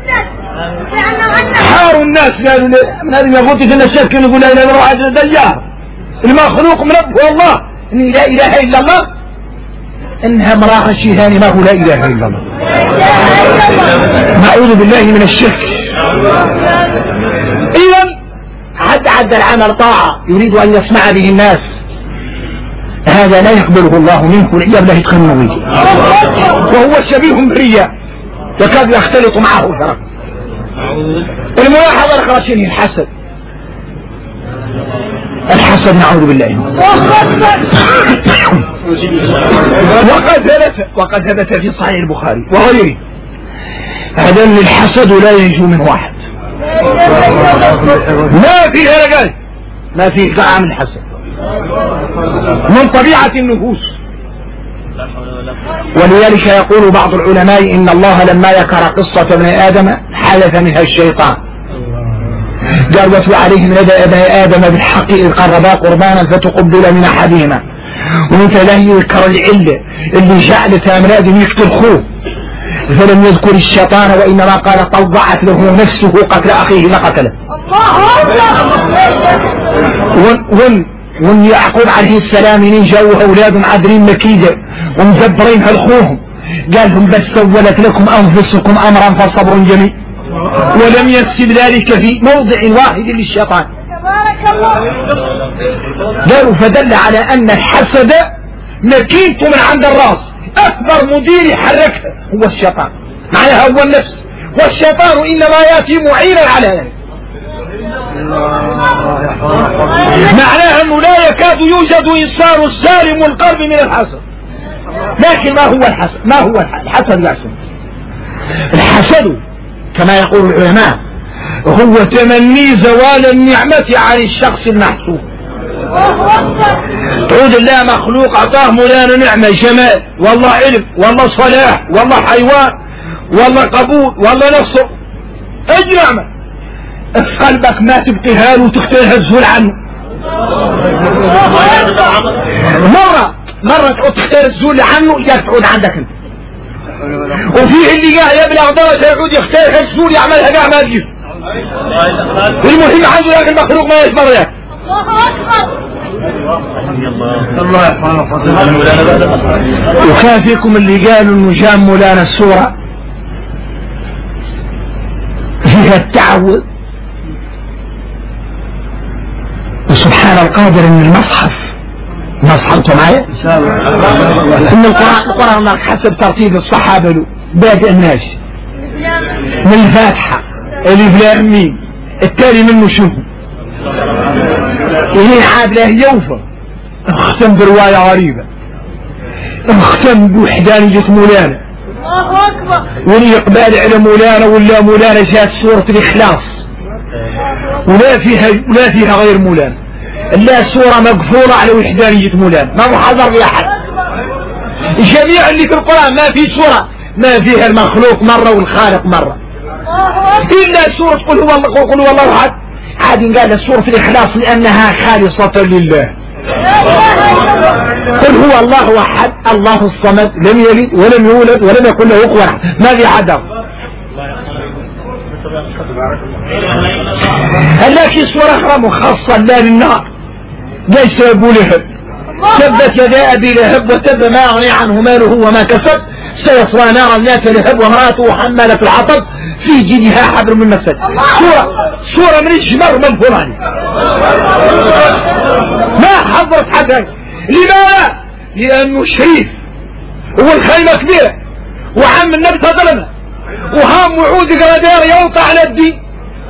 حاروا الناس قالوا من هذه ما قلت ان الشرك يقول لا اله الا الله عز ديار المخلوق من ربه الله ان لا اله الا الله انها امراه شيهان ما هو لا اله الا الله نعوذ بالله من الشرك. اذا عد العمل طاعه يريد ان يسمع به الناس هذا لا يقبله الله منه والعياذ بالله يتخنوه وهو شبيه بالرياء يكاد يختلط معه الفرق. الملاحظه الاخرى الحسد نعوذ بالله وقد ثبت في صحيح البخاري وغيره هذا الحسد لا ينجو من واحد ما فيه رجال ما فيه طعام الحسد من طبيعة النفوس. ولذلك يقول بعض العلماء إن الله لما ذكر قصة ابن آدم حدث منها الشيطان قال واتل عليهم ندى ابن آدم بالحق إذ قربا قربانا فتقبل من أحدهما ومن ثانيه يذكر العلة اللي جعلت من آدم يقتل خوه فلم يذكر الشيطان وإنما قال طوعت له نفسه قتل أخيه لقتله. وان يعقوب عليه السلام إن جاءوا أولاد عذرين مكيدة ومدبرين هالخوهم قال لهم بس سولت لكم أنفسكم أمرا فصبر جميل ولم يسب ذلك في موضع واحد للشيطان. قالوا فدل على أن الحسد مكينته من عند الراس أكبر مدير يحركها هو الشيطان معناها هو النفس والشيطان إنما يأتي معينا على ذلك معناها أنه لا يكاد يوجد إنسان سالم القلب من الحسد. لكن ما هو الحسد؟ ما هو الحسد يا سيدي؟ الحسد كما يقول العلماء هو تمني زوال النعمة عن الشخص المحسود. تعود الله مخلوق أعطاه مولانا نعمة جمال والله علم والله صلاح والله حيوان والله قبول والله نصر اي نعمة في قلبك ما تبقيها له وتختارها الزول عنه. مرة تعود تختار الزول عنه ياك تعود عندك انت وفيه اللي قاعد يبلغ درجة يعود يختارها الزول يعملها قاع ما تجيب. المهم عنده لكن المخلوق ما يصبر ياك. الله وكان فيكم اللي قالوا انه جاء مولانا السورة فيها التعوذ وسبحان القادر ان المصحف انتم معي ان القرآن حسب ترتيب الصحابة له بادئ الناس من الفاتحة الف لام ميم التالي منه شنو إليه عاد له يوفى اختم برواية غريبة اختم بوحدانية مولانا والإقبال على مولانا ولا مولانا جاءت سورة الإخلاص ولا فيها غير مولانا لا سورة مقفولة على وحدانية مولانا ما محضر لأحد. جميع اللي في القرآن ما في سورة ما فيها المخلوق مرة والخالق مرة إلا سورة قل هو الله أحد عاد قال سورة الإخلاص لأنها خالصة لله. قل هو الله أحد الله الصمد لم يلد ولم يولد ولم يكن له كفوا أحد. ماذا عدا هلاك سورة أخرى مخصصة لا للنار ليس أبو لهب تبت يدا أبي لهب وتب ما أغني عنه ماله وما كسب سيصلى نارا ذات لهب وامرأته حمالة الحطب في جيدها حبل من مسد. سورة من الجمر من فلان ما حضرت حدا. لماذا؟ لأنه شريف والخيمة كبيرة وعم النبي صلى الله عليه وسلم وهام وعود قرادير يوطى على الدين.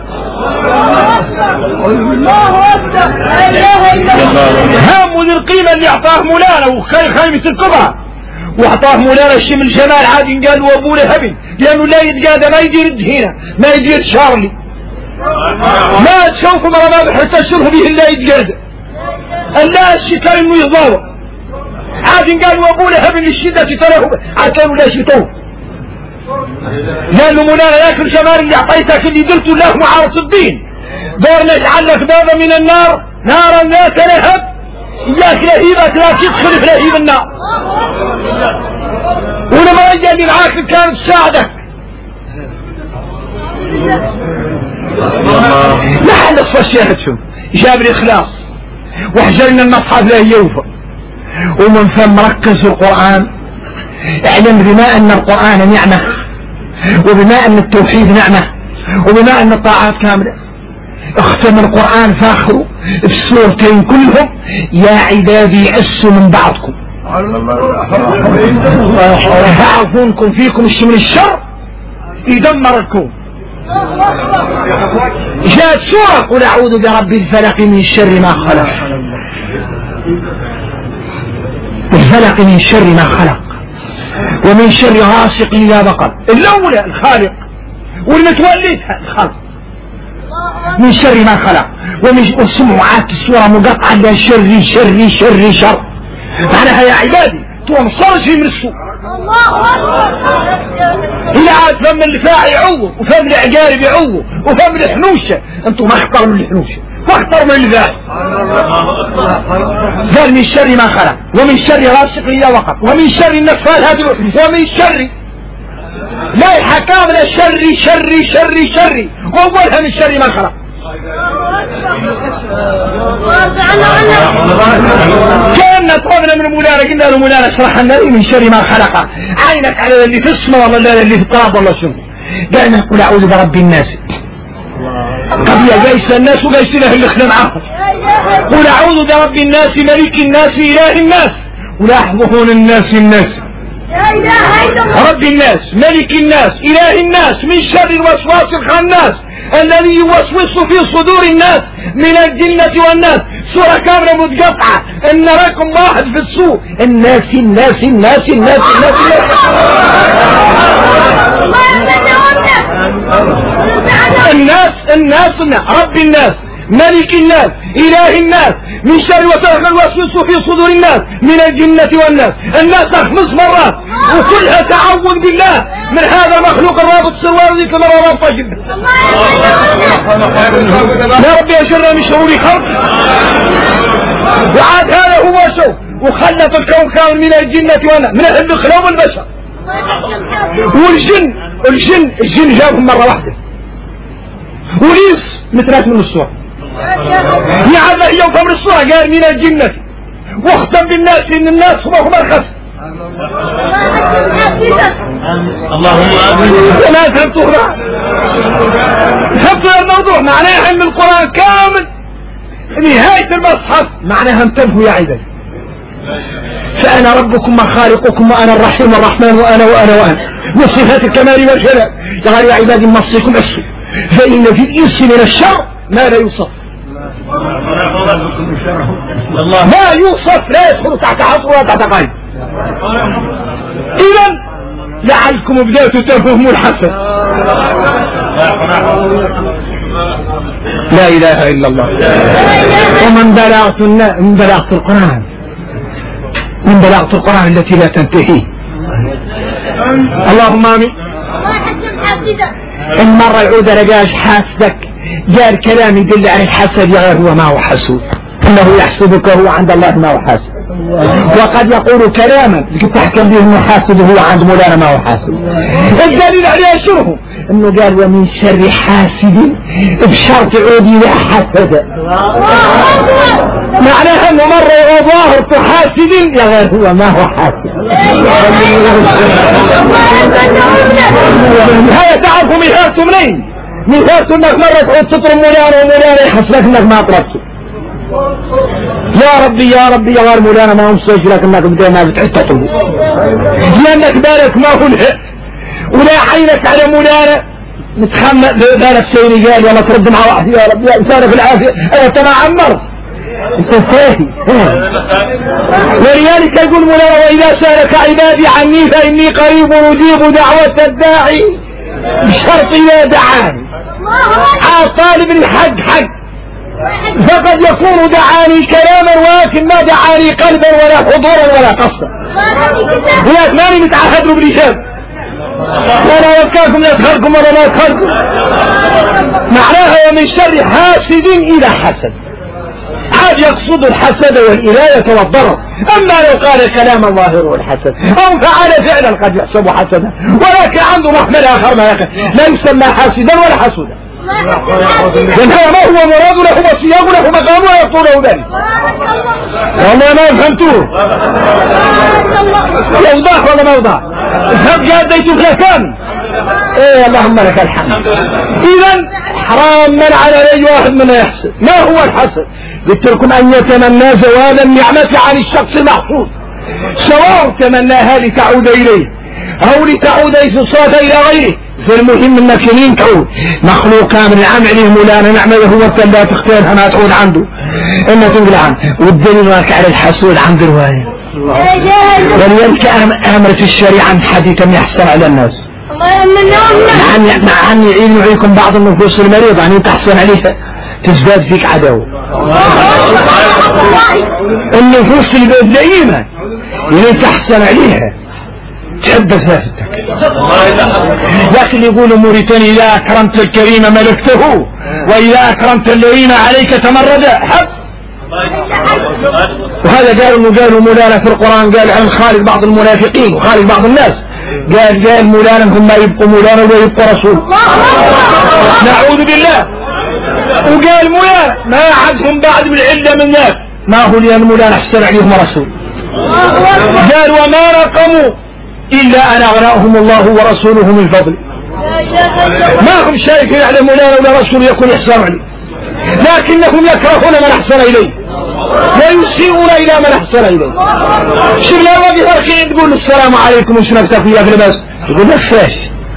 هام ذي القيمة اللي اعطاه مولانا وخيمة الكبرى واعطاه مولانا الشيء من الجمال عاد قال وابو لهب لانه لا يتقادى ما يدير الدهينة ما يدير شارلي ما تشوفوا مرة ما بحتشره به الا يتقادى الله الشكر انه يضاوى عاد قال وابو لهب للشدة تراه عاد كانوا لا شتوه لانه مولانا ياكل جمال اللي اعطيتك اللي قلت له معارض الدين دور نجعل لك بابا من النار نارا ذات لهب اياك لهيبك لا تدخل في لهيب النار ولما رجع اللي معاك كانت تساعدك. لحل الصشياتهم جاب الإخلاص وحجرنا المصحف لا يوفى ومن ثم ركز في القرآن. اعلم بما أن القرآن نعمة وبما أن التوحيد نعمة وبما أن الطاعات كاملة اختم القرآن فاخروا السورتين كلهم يا عبادي عسوا من بعضكم بعضكم فيكم من الشر يدمركم. جاءت سورة قل أعوذ برب الفلق من شر ما خلق الفلق من شر ما خلق ومن شر غاسق إذا وقب. الأولى الخالق والمتولدها الخلق من شر ما خلق ومن سمعات السورة مقطعة لا شر شر شر شر معناها يا عبادي تنصرش من السوء. إلى عاد فم الفاع يعوه وفم العقارب يعوه وفم الحنوشة انتم اخطر من الحنوشة واخطر من الفاع. قال من شر ما خلق ومن شر غاسق إذا وقب ومن شر النفاثات ومن شر لا الحكام لا شر شر شر شر وأولها من شر ما خلق. كأننا طلبنا من مولانا قلنا له مولانا اشرح لنا من شر ما خلق عينك على اللي في السماء ولا اللي في التراب ولا شنو. قال نقول أعوذ برب الناس قبل جيش الناس وجيش له اللي احنا معاهم. قل أعوذ برب الناس ملك الناس إله الناس ولاحظون الناس رب الناس ملك الناس إله الناس من شر الوسواس الخناس الذي يوسوس في صدور الناس من الجنة والناس. سورة كاملة متقطعة ان رقم واحد في السوق الناس الناس الناس الناس الناس الناس رب الناس ملك الناس إله الناس من شر وسوس الوسوس في صدور الناس من الجنة والناس. الناس 5 مرات وكلها تعوذ بالله من هذا المخلوق الرابط سوار ذيك المرة رابطة جدا. يا ربي أجرنا من شرور خلق. وعاد هذا هو شو وخلت الكون كامل من الجنة والناس من أهل الخلق والبشر والجن جابهم مرة واحدة وليس مثلات من الصور يعرف يوم من الصورة قال من الجنة واختم بالناس ان الناس هم الخس. اللهم انا فهمت الموضوع معناها ان القرآن كامل نهاية المصحف معناها انتبهوا يا عبادي فانا ربكم وخالقكم وانا الرحيم الرحمن وانا وصفات الكمال والجلال. قال يا عبادي مصيكم اسفل فان في الانس من الشر ما لا يوصف ما يوصف لا يدخل تحت حصر ولا تحت قيد. اذا لعلكم بداية تفهم الحسن. لا اله الا الله. ومن بلغت القرآن من بلغت القرآن التي لا تنتهي. اللهم امين. ان مرة يعود لقاش حاسدك قال كلام يدل على الحسد يا هو ما هو حسود، انه يحسدك هو عند الله ما هو حاسد. وقد يقول كلاما تحكم به انه حاسد وهو عند مولانا ما هو حاسد. الدليل عليه شنو؟ انه قال ومن شر حاسد بشرط عودي لا حسد، معناها انه مرة هو ظاهر حاسد يا غير هو ما هو حاسد. هيا تعرفوا ميثاقته منين؟ ميثاقته انك مرة تعود تطلب مولانا ومولانا يحسبك انك ما طلبته. يا ربي يا ربي يا غير مولانا ما هم صيش لكنك بدأ ما بتعد تطلب، لانك بالك ما هو له ولا عينك على مولانا متخمق بالك سيني قال يلا ترد مع واحد يا رب يا انسان في العافية انا تما عمر انت فاهم. ولذلك يقول مولانا واذا سالك عبادي عني فاني قريب اجيب دعوة الداعي بشرط لا دعاني. طالب الحق حق فقد يكون دعاني كلاما ولكن ما دعاني قلبا ولا حضورا ولا قصدا، هناك ماني متعهد له بالإجابة ولا يذكركم لا يذكركم ولا لا يذكركم. معناها ومن شر حاسد إذا حسد، عاد يقصد الحسد والإلاية والضرر. أما لو قال كلام ظاهره الحسد أو فعل فعلا قد يحسب حسدا ولكن عنده محمل آخر ما يقل لا يسمى حاسدا ولا حسودا، لأن هذا ما هو مراد له وسياق له مقام ويقول ذلك. والله ما فهمتوه يوضح ولا ما يوضح؟ الفهم قال ديتك لكام ايه اللهم لك الحمد. اذا حرام من على اي واحد من يحسد. ما هو الحسد؟ قلت لكم ان يتمنى زوال النعمة عن الشخص المحسود، سواء تمناها لتعود اليه او لتعود اتصالها الى غيره، فالمهم انك يمين تعود. مخلوق كامل العام عليه مولانا نعمه هو لا تختارها ما تعود عنده اما تنقل عنه. والدليل مالك على الحسود عند رواية ولذلك امرت الشريعة حديثا يحسن على الناس مع ان يعين عليكم بعض النفوس المريضة ان تحسن عليها تزداد فيك عداوة. النفوس اللئيمة اللي تحسن عليها تحب ثلاثتك، لكن يقول موريتاني إذا أكرمت الكريم ملكته وإذا أكرمت اللئيم عليك تمرد حب. وهذا قالوا مولانا في القرآن قال عن خالق بعض المنافقين وخالق بعض الناس، قال مولانا هم ما يبقوا مولانا ولا يبقوا رسول، نعوذ بالله. وقال مولانا ما عدهم بعد بالعلة من الناس ما هو لأن مولانا احسن عليهم رسول. قال وما رقموا إلا أن أغناهم الله ورسوله من فضله، ما هم شايفين على مولانا ولا رسول يكون إحسان عليه، لكنهم يكرهون من أحسن إليه ويسيئون إلى من أحسن إليه. شبنا وقت أركين تقول السلام عليكم وش نفتح فيها في الباس يقول لك فاش،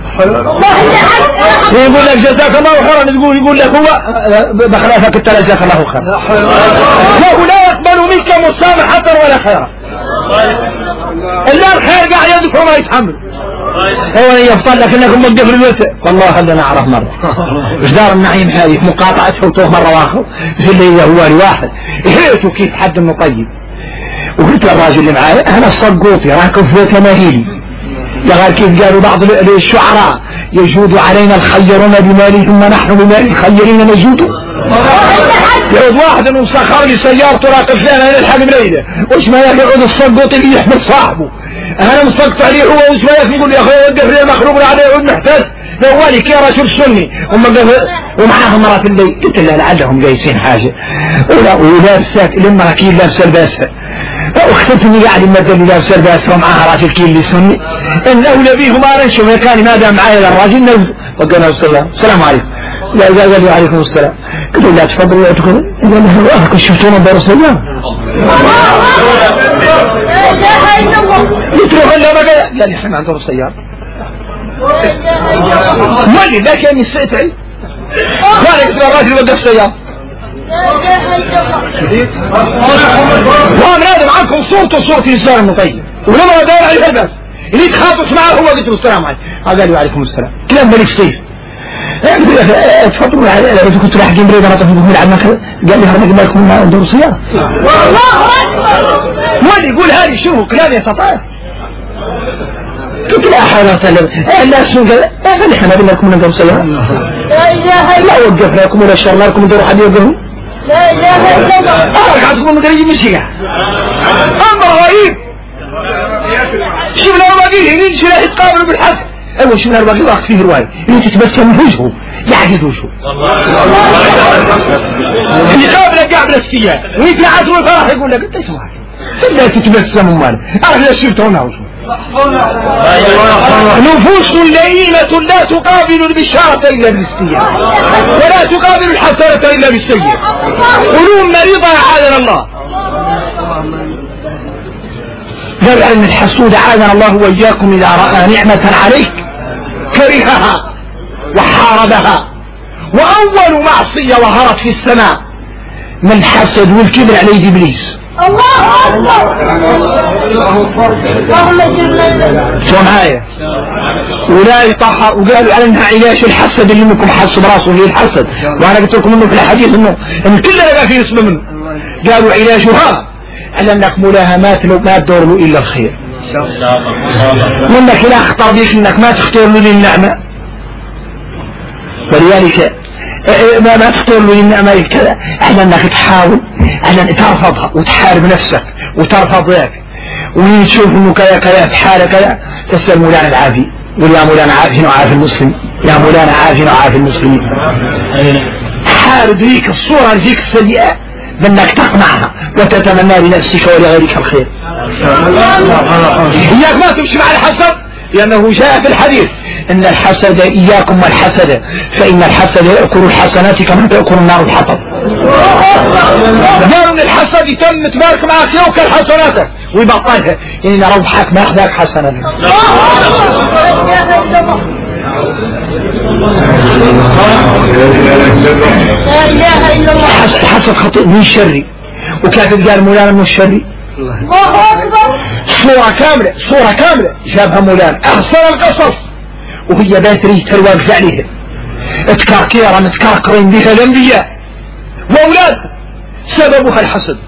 يقول لك جزاك الله خيرا يقول لك هو بخلافك التلا جزاك الله خيرا، له لا يقبل منك مسامحة ولا خيرا إلا الخير قاعد يدفع ما يتحمل. هو يفضل لك انكم موقف البيت والله خلنا نعرف مرة ايش دار النعيم هذه مقاطعة فوتوه مرة واخر في اللي هو واحد هيته كيف حد انه طيب. وقلت للراجل اللي معايا انا الصقوطي راكب في تماهيلي يا غير كيف قالوا بعض الشعراء يجود علينا الخيرون بمالي ثم نحن بمالي الخيرين نجود. يعود واحد انه مسخر لي سيارته راكب فيها انا نلحق بليله وش ما يعود الصقوطي اللي يحمل صاحبه انا مسقط عليه هو وش ما يقول يا اخوي وقف لي مخلوق عليه يعود محتاج لوالك يا رجل سني ومعاهم مرات الليل. قلت له لعلهم جايسين حاجه ولابسات لما اكيد لابسه الباسه واخترتني قاعد المدى اللي لابسه الباسه ومعاها راجل كيل اللي سني ان اولى بيهم ما نشوف كان ما دام معايا الراجل نزل وقالنا السلام عليكم لا قال لي عليكم السلام. قلت له لا تفضل ولا تدخل قال له اخك شفتونا دار السلام قلت له هلا بقى قال لي احنا عندنا السيارة مالي لا كان يستعي قال قلت له الراجل وقف السيارة وامن هذا معكم صورته صورة انسان مطيب ولما دار عليه الباس اللي تخاطس معه هو قلت له السلام عليكم قال لي عليكم السلام كلام ملك سيف تفضلوا اذا كنت راح جيم ريضا نطف بكم العلمة قال لي هرمك بالكم من دور السيارة والله اكبر مالي يقول هذه شنو كلام يا سطايا. قلت له لا حول ولا قوة لا سنة نحن ما بدنا لكم نقوم سيارة لا وقفنا لكم ولا شرنا لكم ندور حد يوقفوا لا اله الا الله أرجعتكم مقريجي مشيها أمر غريب شفنا الواقعي هنا نشيله يتقابلوا بالحق أول شفنا الواقعي واقف فيه رواية إنه تتبسم وجهه يعجز وجهه اللي قابله قاعد بالسيارة ويتلعث والفرح يقول لك انت اسمع لا تتبسم وماله أرجع شفته هنا وشو نفوس لئيمة لا تقابل البشارة إلا بالسيئة ولا تقابل الحسنة إلا بالسيئة قلوب مريضة أعاذنا الله قال أن الحسود أعاذنا الله وإياكم إذا رأى نعمة عليك كرهها وحاربها وأول معصية ظهرت في السماء من الحسد والكبر عليه إبليس الله أكبر شو معايا ولا يطهر وقالوا على انها علاج الحسد اللي منكم حس براسه هي الحسد وانا قلت لكم انه في الحديث انه ان كل ما فيه اسم منه قالوا علاجها على انك ملاهمات لو ما تدور له الا الخير وانك لا اخطر بيك انك ما تختار له النعمه ولذلك ما تختار له النعمه كذا على انك تحاول على ان ترفضها وتحارب نفسك وترفض ذاك وتشوف انه كذا كذا في حاله كذا تسال مولانا العافي قل يا مولانا عافنا وعافي المسلم يا مولانا عافنا وعافي المسلمين حارب ليك الصوره ليك السيئه بانك تقنعها وتتمنى لنفسك ولغيرك الخير اياك ما تمشي مع الحسد لانه جاء في الحديث ان الحسد اياكم والحسد فان الحسد ياكل الحسنات كما تاكل النار الحطب قالوا ان الحسد يتم تبارك معك يوكل حسناتك ويبطلها يعني روحك ما اخذك حسنة حسد خطير من الشري وكانت قال مولانا من الشري صورة كاملة جابها مولانا احسن القصص وهي باتري ترواق عليها اتكاكيرا متكاكرين بها الانبياء واولاد سببها الحسد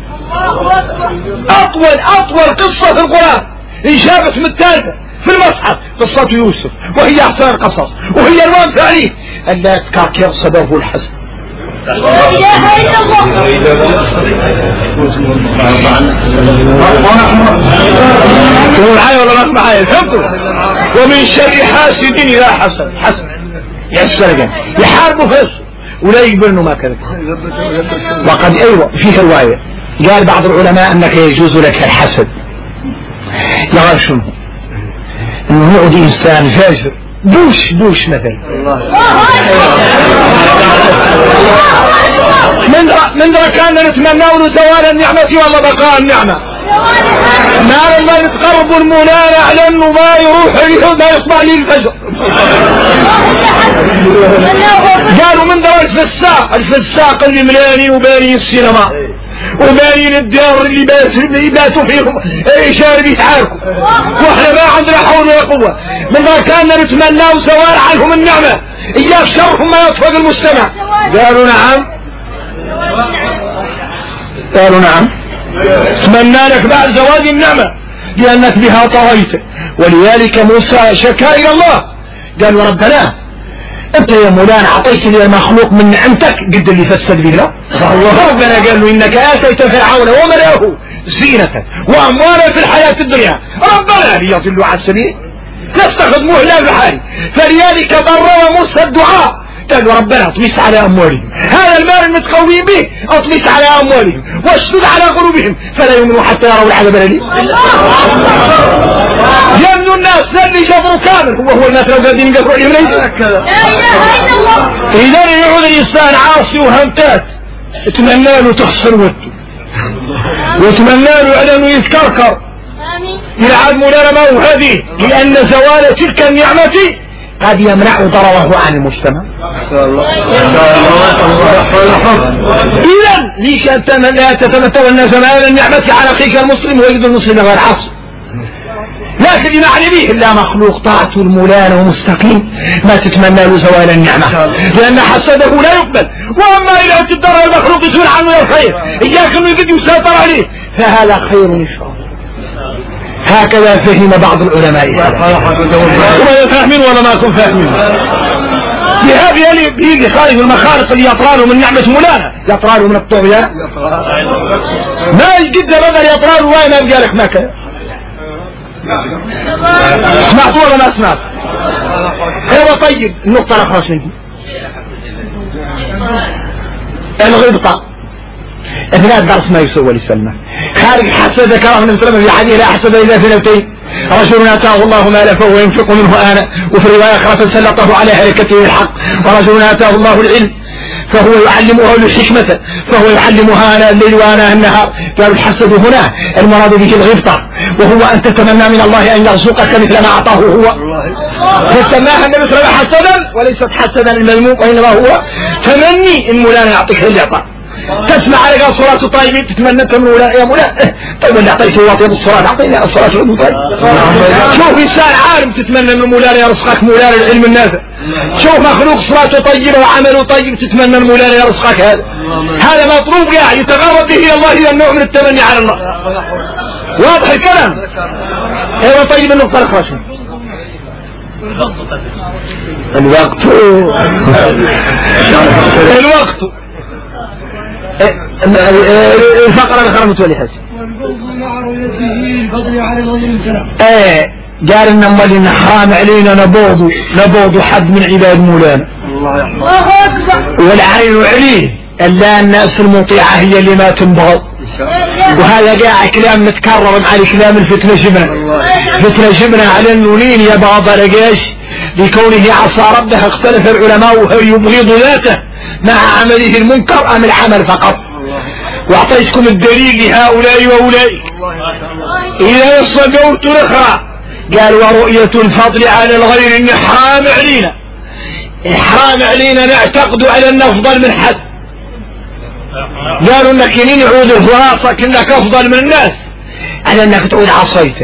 اطول قصة في القرآن اجابت من الثالثة في المصحف قصة يوسف وهي احسن القصص وهي الوان عليه ان لا اتكاكير سببه الحسد لا اله الا الله معايا ولا ما معايا فهمتوا ومن شر حاسد اذا حسد يحسد يحاربه فيصل ولا يقبل ما كذب وقد ايوه فيه رواية قال بعض العلماء انك يجوز لك الحسد يغير شنو انه يعود انسان فاجر دوش مثلا من كان نتمنى له زوال النعمة ولا بقاء النعمة ما لما يتقرب المولان على انه ما يروح ما يصبح لي الفجر قالوا من درجة الفساق اللي ملاني وباني السينما وبانين الديار اللي باتوا فيهم شارب يتعاركوا واحنا ما عندنا حول ولا قوة من ما كان نتمنى زوال عنهم النعمة اياك شرهم ما يطفق المجتمع قالوا نعم اتمنى لك بعد زوال النعمة لانك بها طغيت ولذلك موسى شكا الى الله قال ربنا انت يا مولانا اعطيتني المخلوق من نعمتك قد اللي فسد بالله فالله ربنا قال له انك اتيت فرعون وملأه زينة واموالا في الحياة الدنيا ربنا ليضلوا عن السبيل تستخدموه لا بحال فلذلك ضرر موسى الدعاء قالوا ربنا اطمس على اموالهم هذا المال المتقوين به اطمس على اموالهم واشدد على قلوبهم فلا يؤمنوا حتى يروا العذاب الاليم يمنوا الناس اللي جبروا كامل وهو الناس لو قاعدين يقفوا عليهم ليس اذا يعود الانسان عاصي وهمتات اتمنى له تخسر وده واتمنى له على انه يتكركر يلعب مولانا ما هو هذه لان زوال تلك النعمة قد يمنع ضرره عن المجتمع إذن ليش أنت لا تتمتع الناس هذا النعمة على أخيك المسلم ويجد المسلم غير عاصي لكن يمعني به إلا مخلوق طاعته المولان ومستقيم ما تتمنى له زوال النعمة لأن حسده لا يقبل وأما إذا تدر المخلوق يسول عنه الخير إياك أنه يجد يسيطر عليه فهذا خير إن شاء الله هكذا فهم بعض العلماء. وما فاهمين ولا ما كن فاهمين. بهذا بيجي خارج المخالق اللي يطرانوا من نعمة مولانا، يطرانوا من الطغيان. ما يجد بدل يطرانوا وين ابقى لك مكة. سمعت ولا ما سمعت؟ هو طيب النقطة الأخرى منه الغبطة اثناء الدرس ما يسوى لسلمة خارج حسد ذكره من سلمة في حديث لا حسد إذا في نوتين رجل آتاه الله مالا فهو ينفق منه آنا وفي رواية أخرى فسلطه على هلكته الحق ورجل آتاه الله العلم فهو يعلمها الحكمة فهو يعلمها آناء الليل وآناء النهار. قالوا الحسد هنا المراد به الغبطة وهو أن تتمنى من الله أن يرزقك مثل ما أعطاه هو فسماها النبي صلى الله عليه وسلم حسدا وليست حسدا المذموم وإنما هو تمني إن مولانا يعطيك اللي أعطاه. تسمع عليك الصلاة طيب تتمنى من مولانا يا مولانا طيب اللي أعطيته هو طيب الصلاة أعطينا الصلاة طيب. شوف إنسان عالم تتمنى من مولانا يرزقك مولانا العلم النافع. شوف مخلوق صلاته طيبة وعمله طيب تتمنى من مولانا يرزقك هذا مطلوب يعني يتغرب به إلى الله إلى النوع من التمني على الله. واضح الكلام؟ ايوه طيب النقطة الأخرى الوقت الفقرة الأخرى متولي حسن قال إن أمالنا حرام علينا نبوض حد من عباد مولانا والعين عليه ألا الناس المطيعة هي اللي ما تنبغض. وهذا قاعد كلام متكرر مع الكلام فتنة جبنة على النونين يا بابا رقاش لكونه عصى ربه. اختلف العلماء وهل يبغض ذاته مع عمله المنكر أم العمل فقط. واعطيتكم الدليل لهؤلاء وأولئك. إذا صدوت الأخرى قال ورؤية الفضل على الغير إن حرام علينا نعتقد على أن أفضل من حد. قالوا انك ينين يعود فراسك انك افضل من الناس على انك تعود عصيته.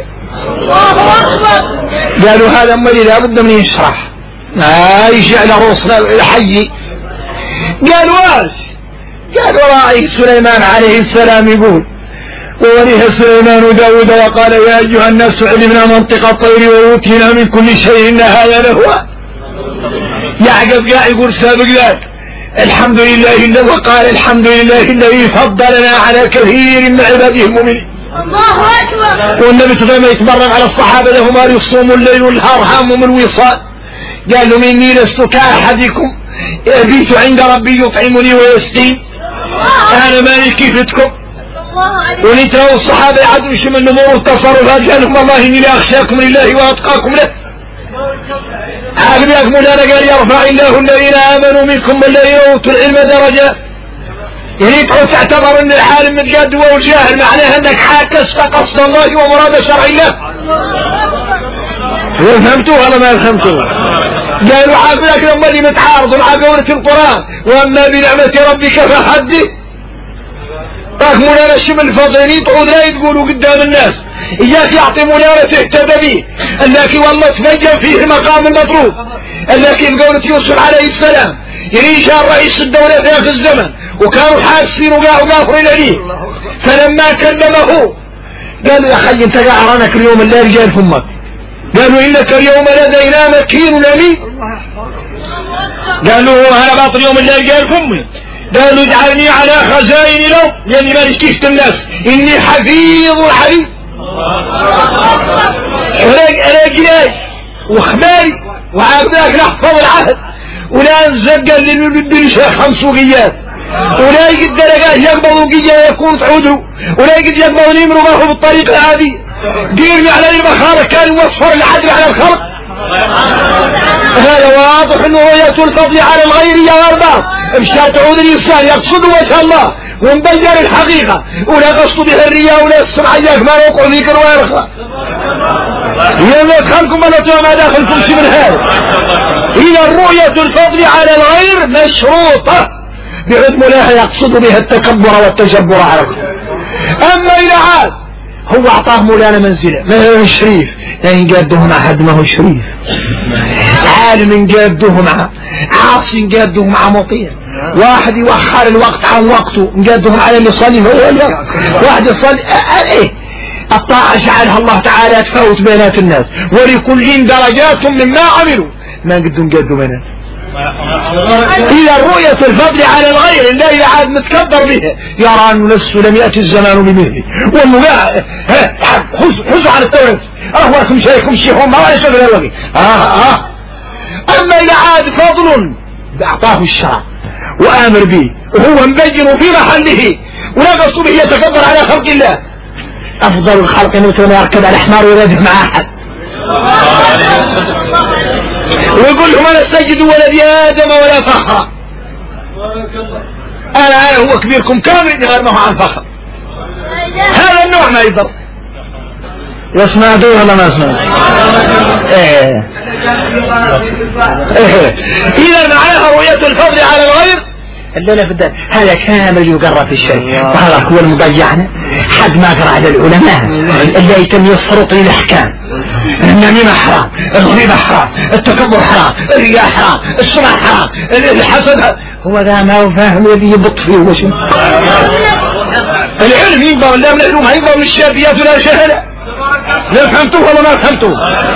قالوا هذا امالي لابد من يشرح يجي على رؤوسنا الحي. قالوا قالوا راعي سليمان عليه السلام يقول وورث سليمان داود وقال يا ايها الناس علمنا منطق الطير وأوتينا من كل شيء ان هذا لهو. يعقب قاعد يقول سابق ذاك الحمد لله الذي وقال الحمد لله الذي فضلنا على كثير من عباده المؤمنين. الله اكبر. والنبي صلى الله عليه وسلم يتبرك على الصحابه لهم يصوموا الليل والنهار هامهم الوصال. قال لهم اني لست كاحدكم ابيت عند ربي يطعمني ويسقين انا مالي كيفتكم. ونتروا الصحابه يعدوا شمل النمور والتصرفات قال لهم والله اني لاخشاكم لله واتقاكم له. عاقب ياك مولانا قال يرفع الله الذين امنوا منكم والذين اوتوا العلم درجات. يعني تعتبر ان العالم متقدم والجاهل معناها انك عاكست قصد الله ومراد شرع الله. فهمتوا ولا ما فهمتوا؟ قالوا عاقب ياك لما اللي متعارض مع قولة القرآن واما بنعمة ربك فحدث. راك مولانا الشمل الفضلين تعود لا تقولوا قدام الناس إياك يعطي مولانا تهتدى به اللاكي والله تبين فيه المقام المطلوب اللاكي بقولة يوسف عليه السلام. يعني جاء رئيس الدولة في هذا الزمن وكانوا حاسين وقافرين عليه فلما كلمه قالوا يا خي انت قاعرانك اليوم اللي رجال فمك. قالوا انك اليوم لدينا مكين امين. قالوا انا باطل اليوم اللي رجال فمي. قالوا اجعلني على خزائن الارض لاني ما نشكيت الناس اني حفيظ حريص. رجلاي وخباري وعابداك نحفظ العهد ولا نزقل للشيخ خمسوقيات ولا يقد درجات يقبضوا قيا يكون تعودوا ولا يقد يقبضوا يمروا ما هو بالطريق العادي. ديرني على المخارج كان يوفر العدل على الخلق. هذا واضح انه رؤية الفضل على الغير يا غرباء بشار تعود الانسان يقصد وجه الله ومبين الحقيقة ولا قصد بها الرياء ولا السمع اياك ما يوقع ذيك ويرخى. يلا ادخلكم ولا ما داخلكم شي من هذا. هي الرؤية الفضل على الغير مشروطة بعد ملاها يقصد بها التكبر والتجبر على الغير. اما الى عاد هو اعطاه مولانا منزله ما هو شريف يعني قاده مع حد ما هو شريف عالم قاده مع عاصي قاده مع مطيع واحد يوخر الوقت عن وقته قادهم على اللي يصلي هو واحد يصلي ايه الطاعة جعلها الله تعالى تفوت بينات الناس، ولكل درجات مما عملوا، ما قدوا نقدوا بينات. إذا رؤية الفضل على الغير الله عاد متكبر به، يرى أن نفسه لم يأتي الزمان بمثله، وأنه خذوا على التورث أهواكم شيخكم شيخهم ما رأي شغل الوغي. أما إذا عاد فضل أعطاه الشرع وآمر به وهو مبين في محله ولا قصد به يتكبر على خلق الله. أفضل الخلق مثل ما يركب على الحمار ويرادف مع أحد ويقول لهم أنا سجد ولدي آدم ولا فخر، أنا هو كبيركم كامل غير ما هو عن فخر. هذا النوع ما يضر. يسمع دون ولا ما يسمع؟ إذا معناها رؤية الفضل على الغير الليلة في الدار، هذا كامل يقرأ في الشيء، وهذا هو المضيعنا حد ما قرأ على العلماء اللي يتم يفرط للأحكام. النميمة حرام، الغيبة حرام، التكبر حرام، الرياء حرام، السمع حرام، الحسد. هو ذا ما هو فاهم الذي يبط فيه وشو العلم ينبغى ولا من العلوم ينبغى من الشافيات ولا شهادة. لا فهمتوه ولا ما فهمتوه؟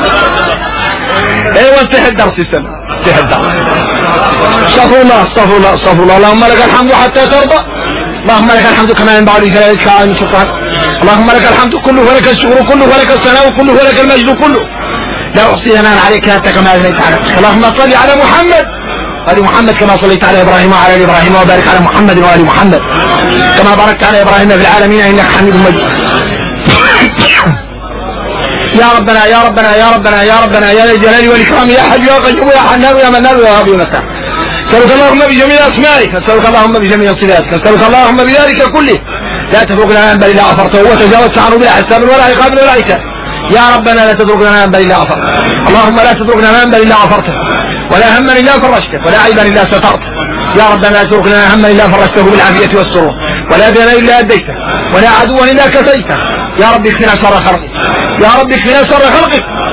ايوه انتهى الدرس السنة، انتهى الدرس. استغفر الله استغفر الله استغفر الله. اللهم لك الحمد حتى ترضى، اللهم لك الحمد كما ينبغي لجلالك وعظيم سلطانك، اللهم لك الحمد كله ولك الشكر كله ولك الثناء كله ولك المجد كله، لا احصي ثناء عليك انت كما اثنيت على نفسك. اللهم صل على محمد وآل محمد كما صليت على ابراهيم وعلى ال ابراهيم، وبارك على محمد وآل محمد كما باركت على ابراهيم في العالمين انك حميد مجيد. يا ربنا يا ربنا يا ربنا يا ربنا يا ذا الجلال والإكرام يا حي يا قيوم يا حنان يا منان يا وهاب ونسع، نسألك اللهم بجميع أسمائك، نسألك اللهم بجميع صفاتك، نسألك اللهم بذلك كله لا تترك لنا ذنبا إلا غفرته وتجاوزت عنه بلا حساب ولا عقاب ولا عتاب. يا ربنا لا تترك لنا ذنبا إلا غفرته، اللهم لا تترك لنا ذنبا إلا غفرته، ولا هما إلا فرجته، ولا عيبا إلا سترته. يا ربنا لا تترك لنا هما إلا فرجته بالعافية والسرور، ولا دينا إلا أديته، ولا عدوا إلا كفيته. يا رب اكفنا شر خلقك، يا رب اكفنا شر خلقك،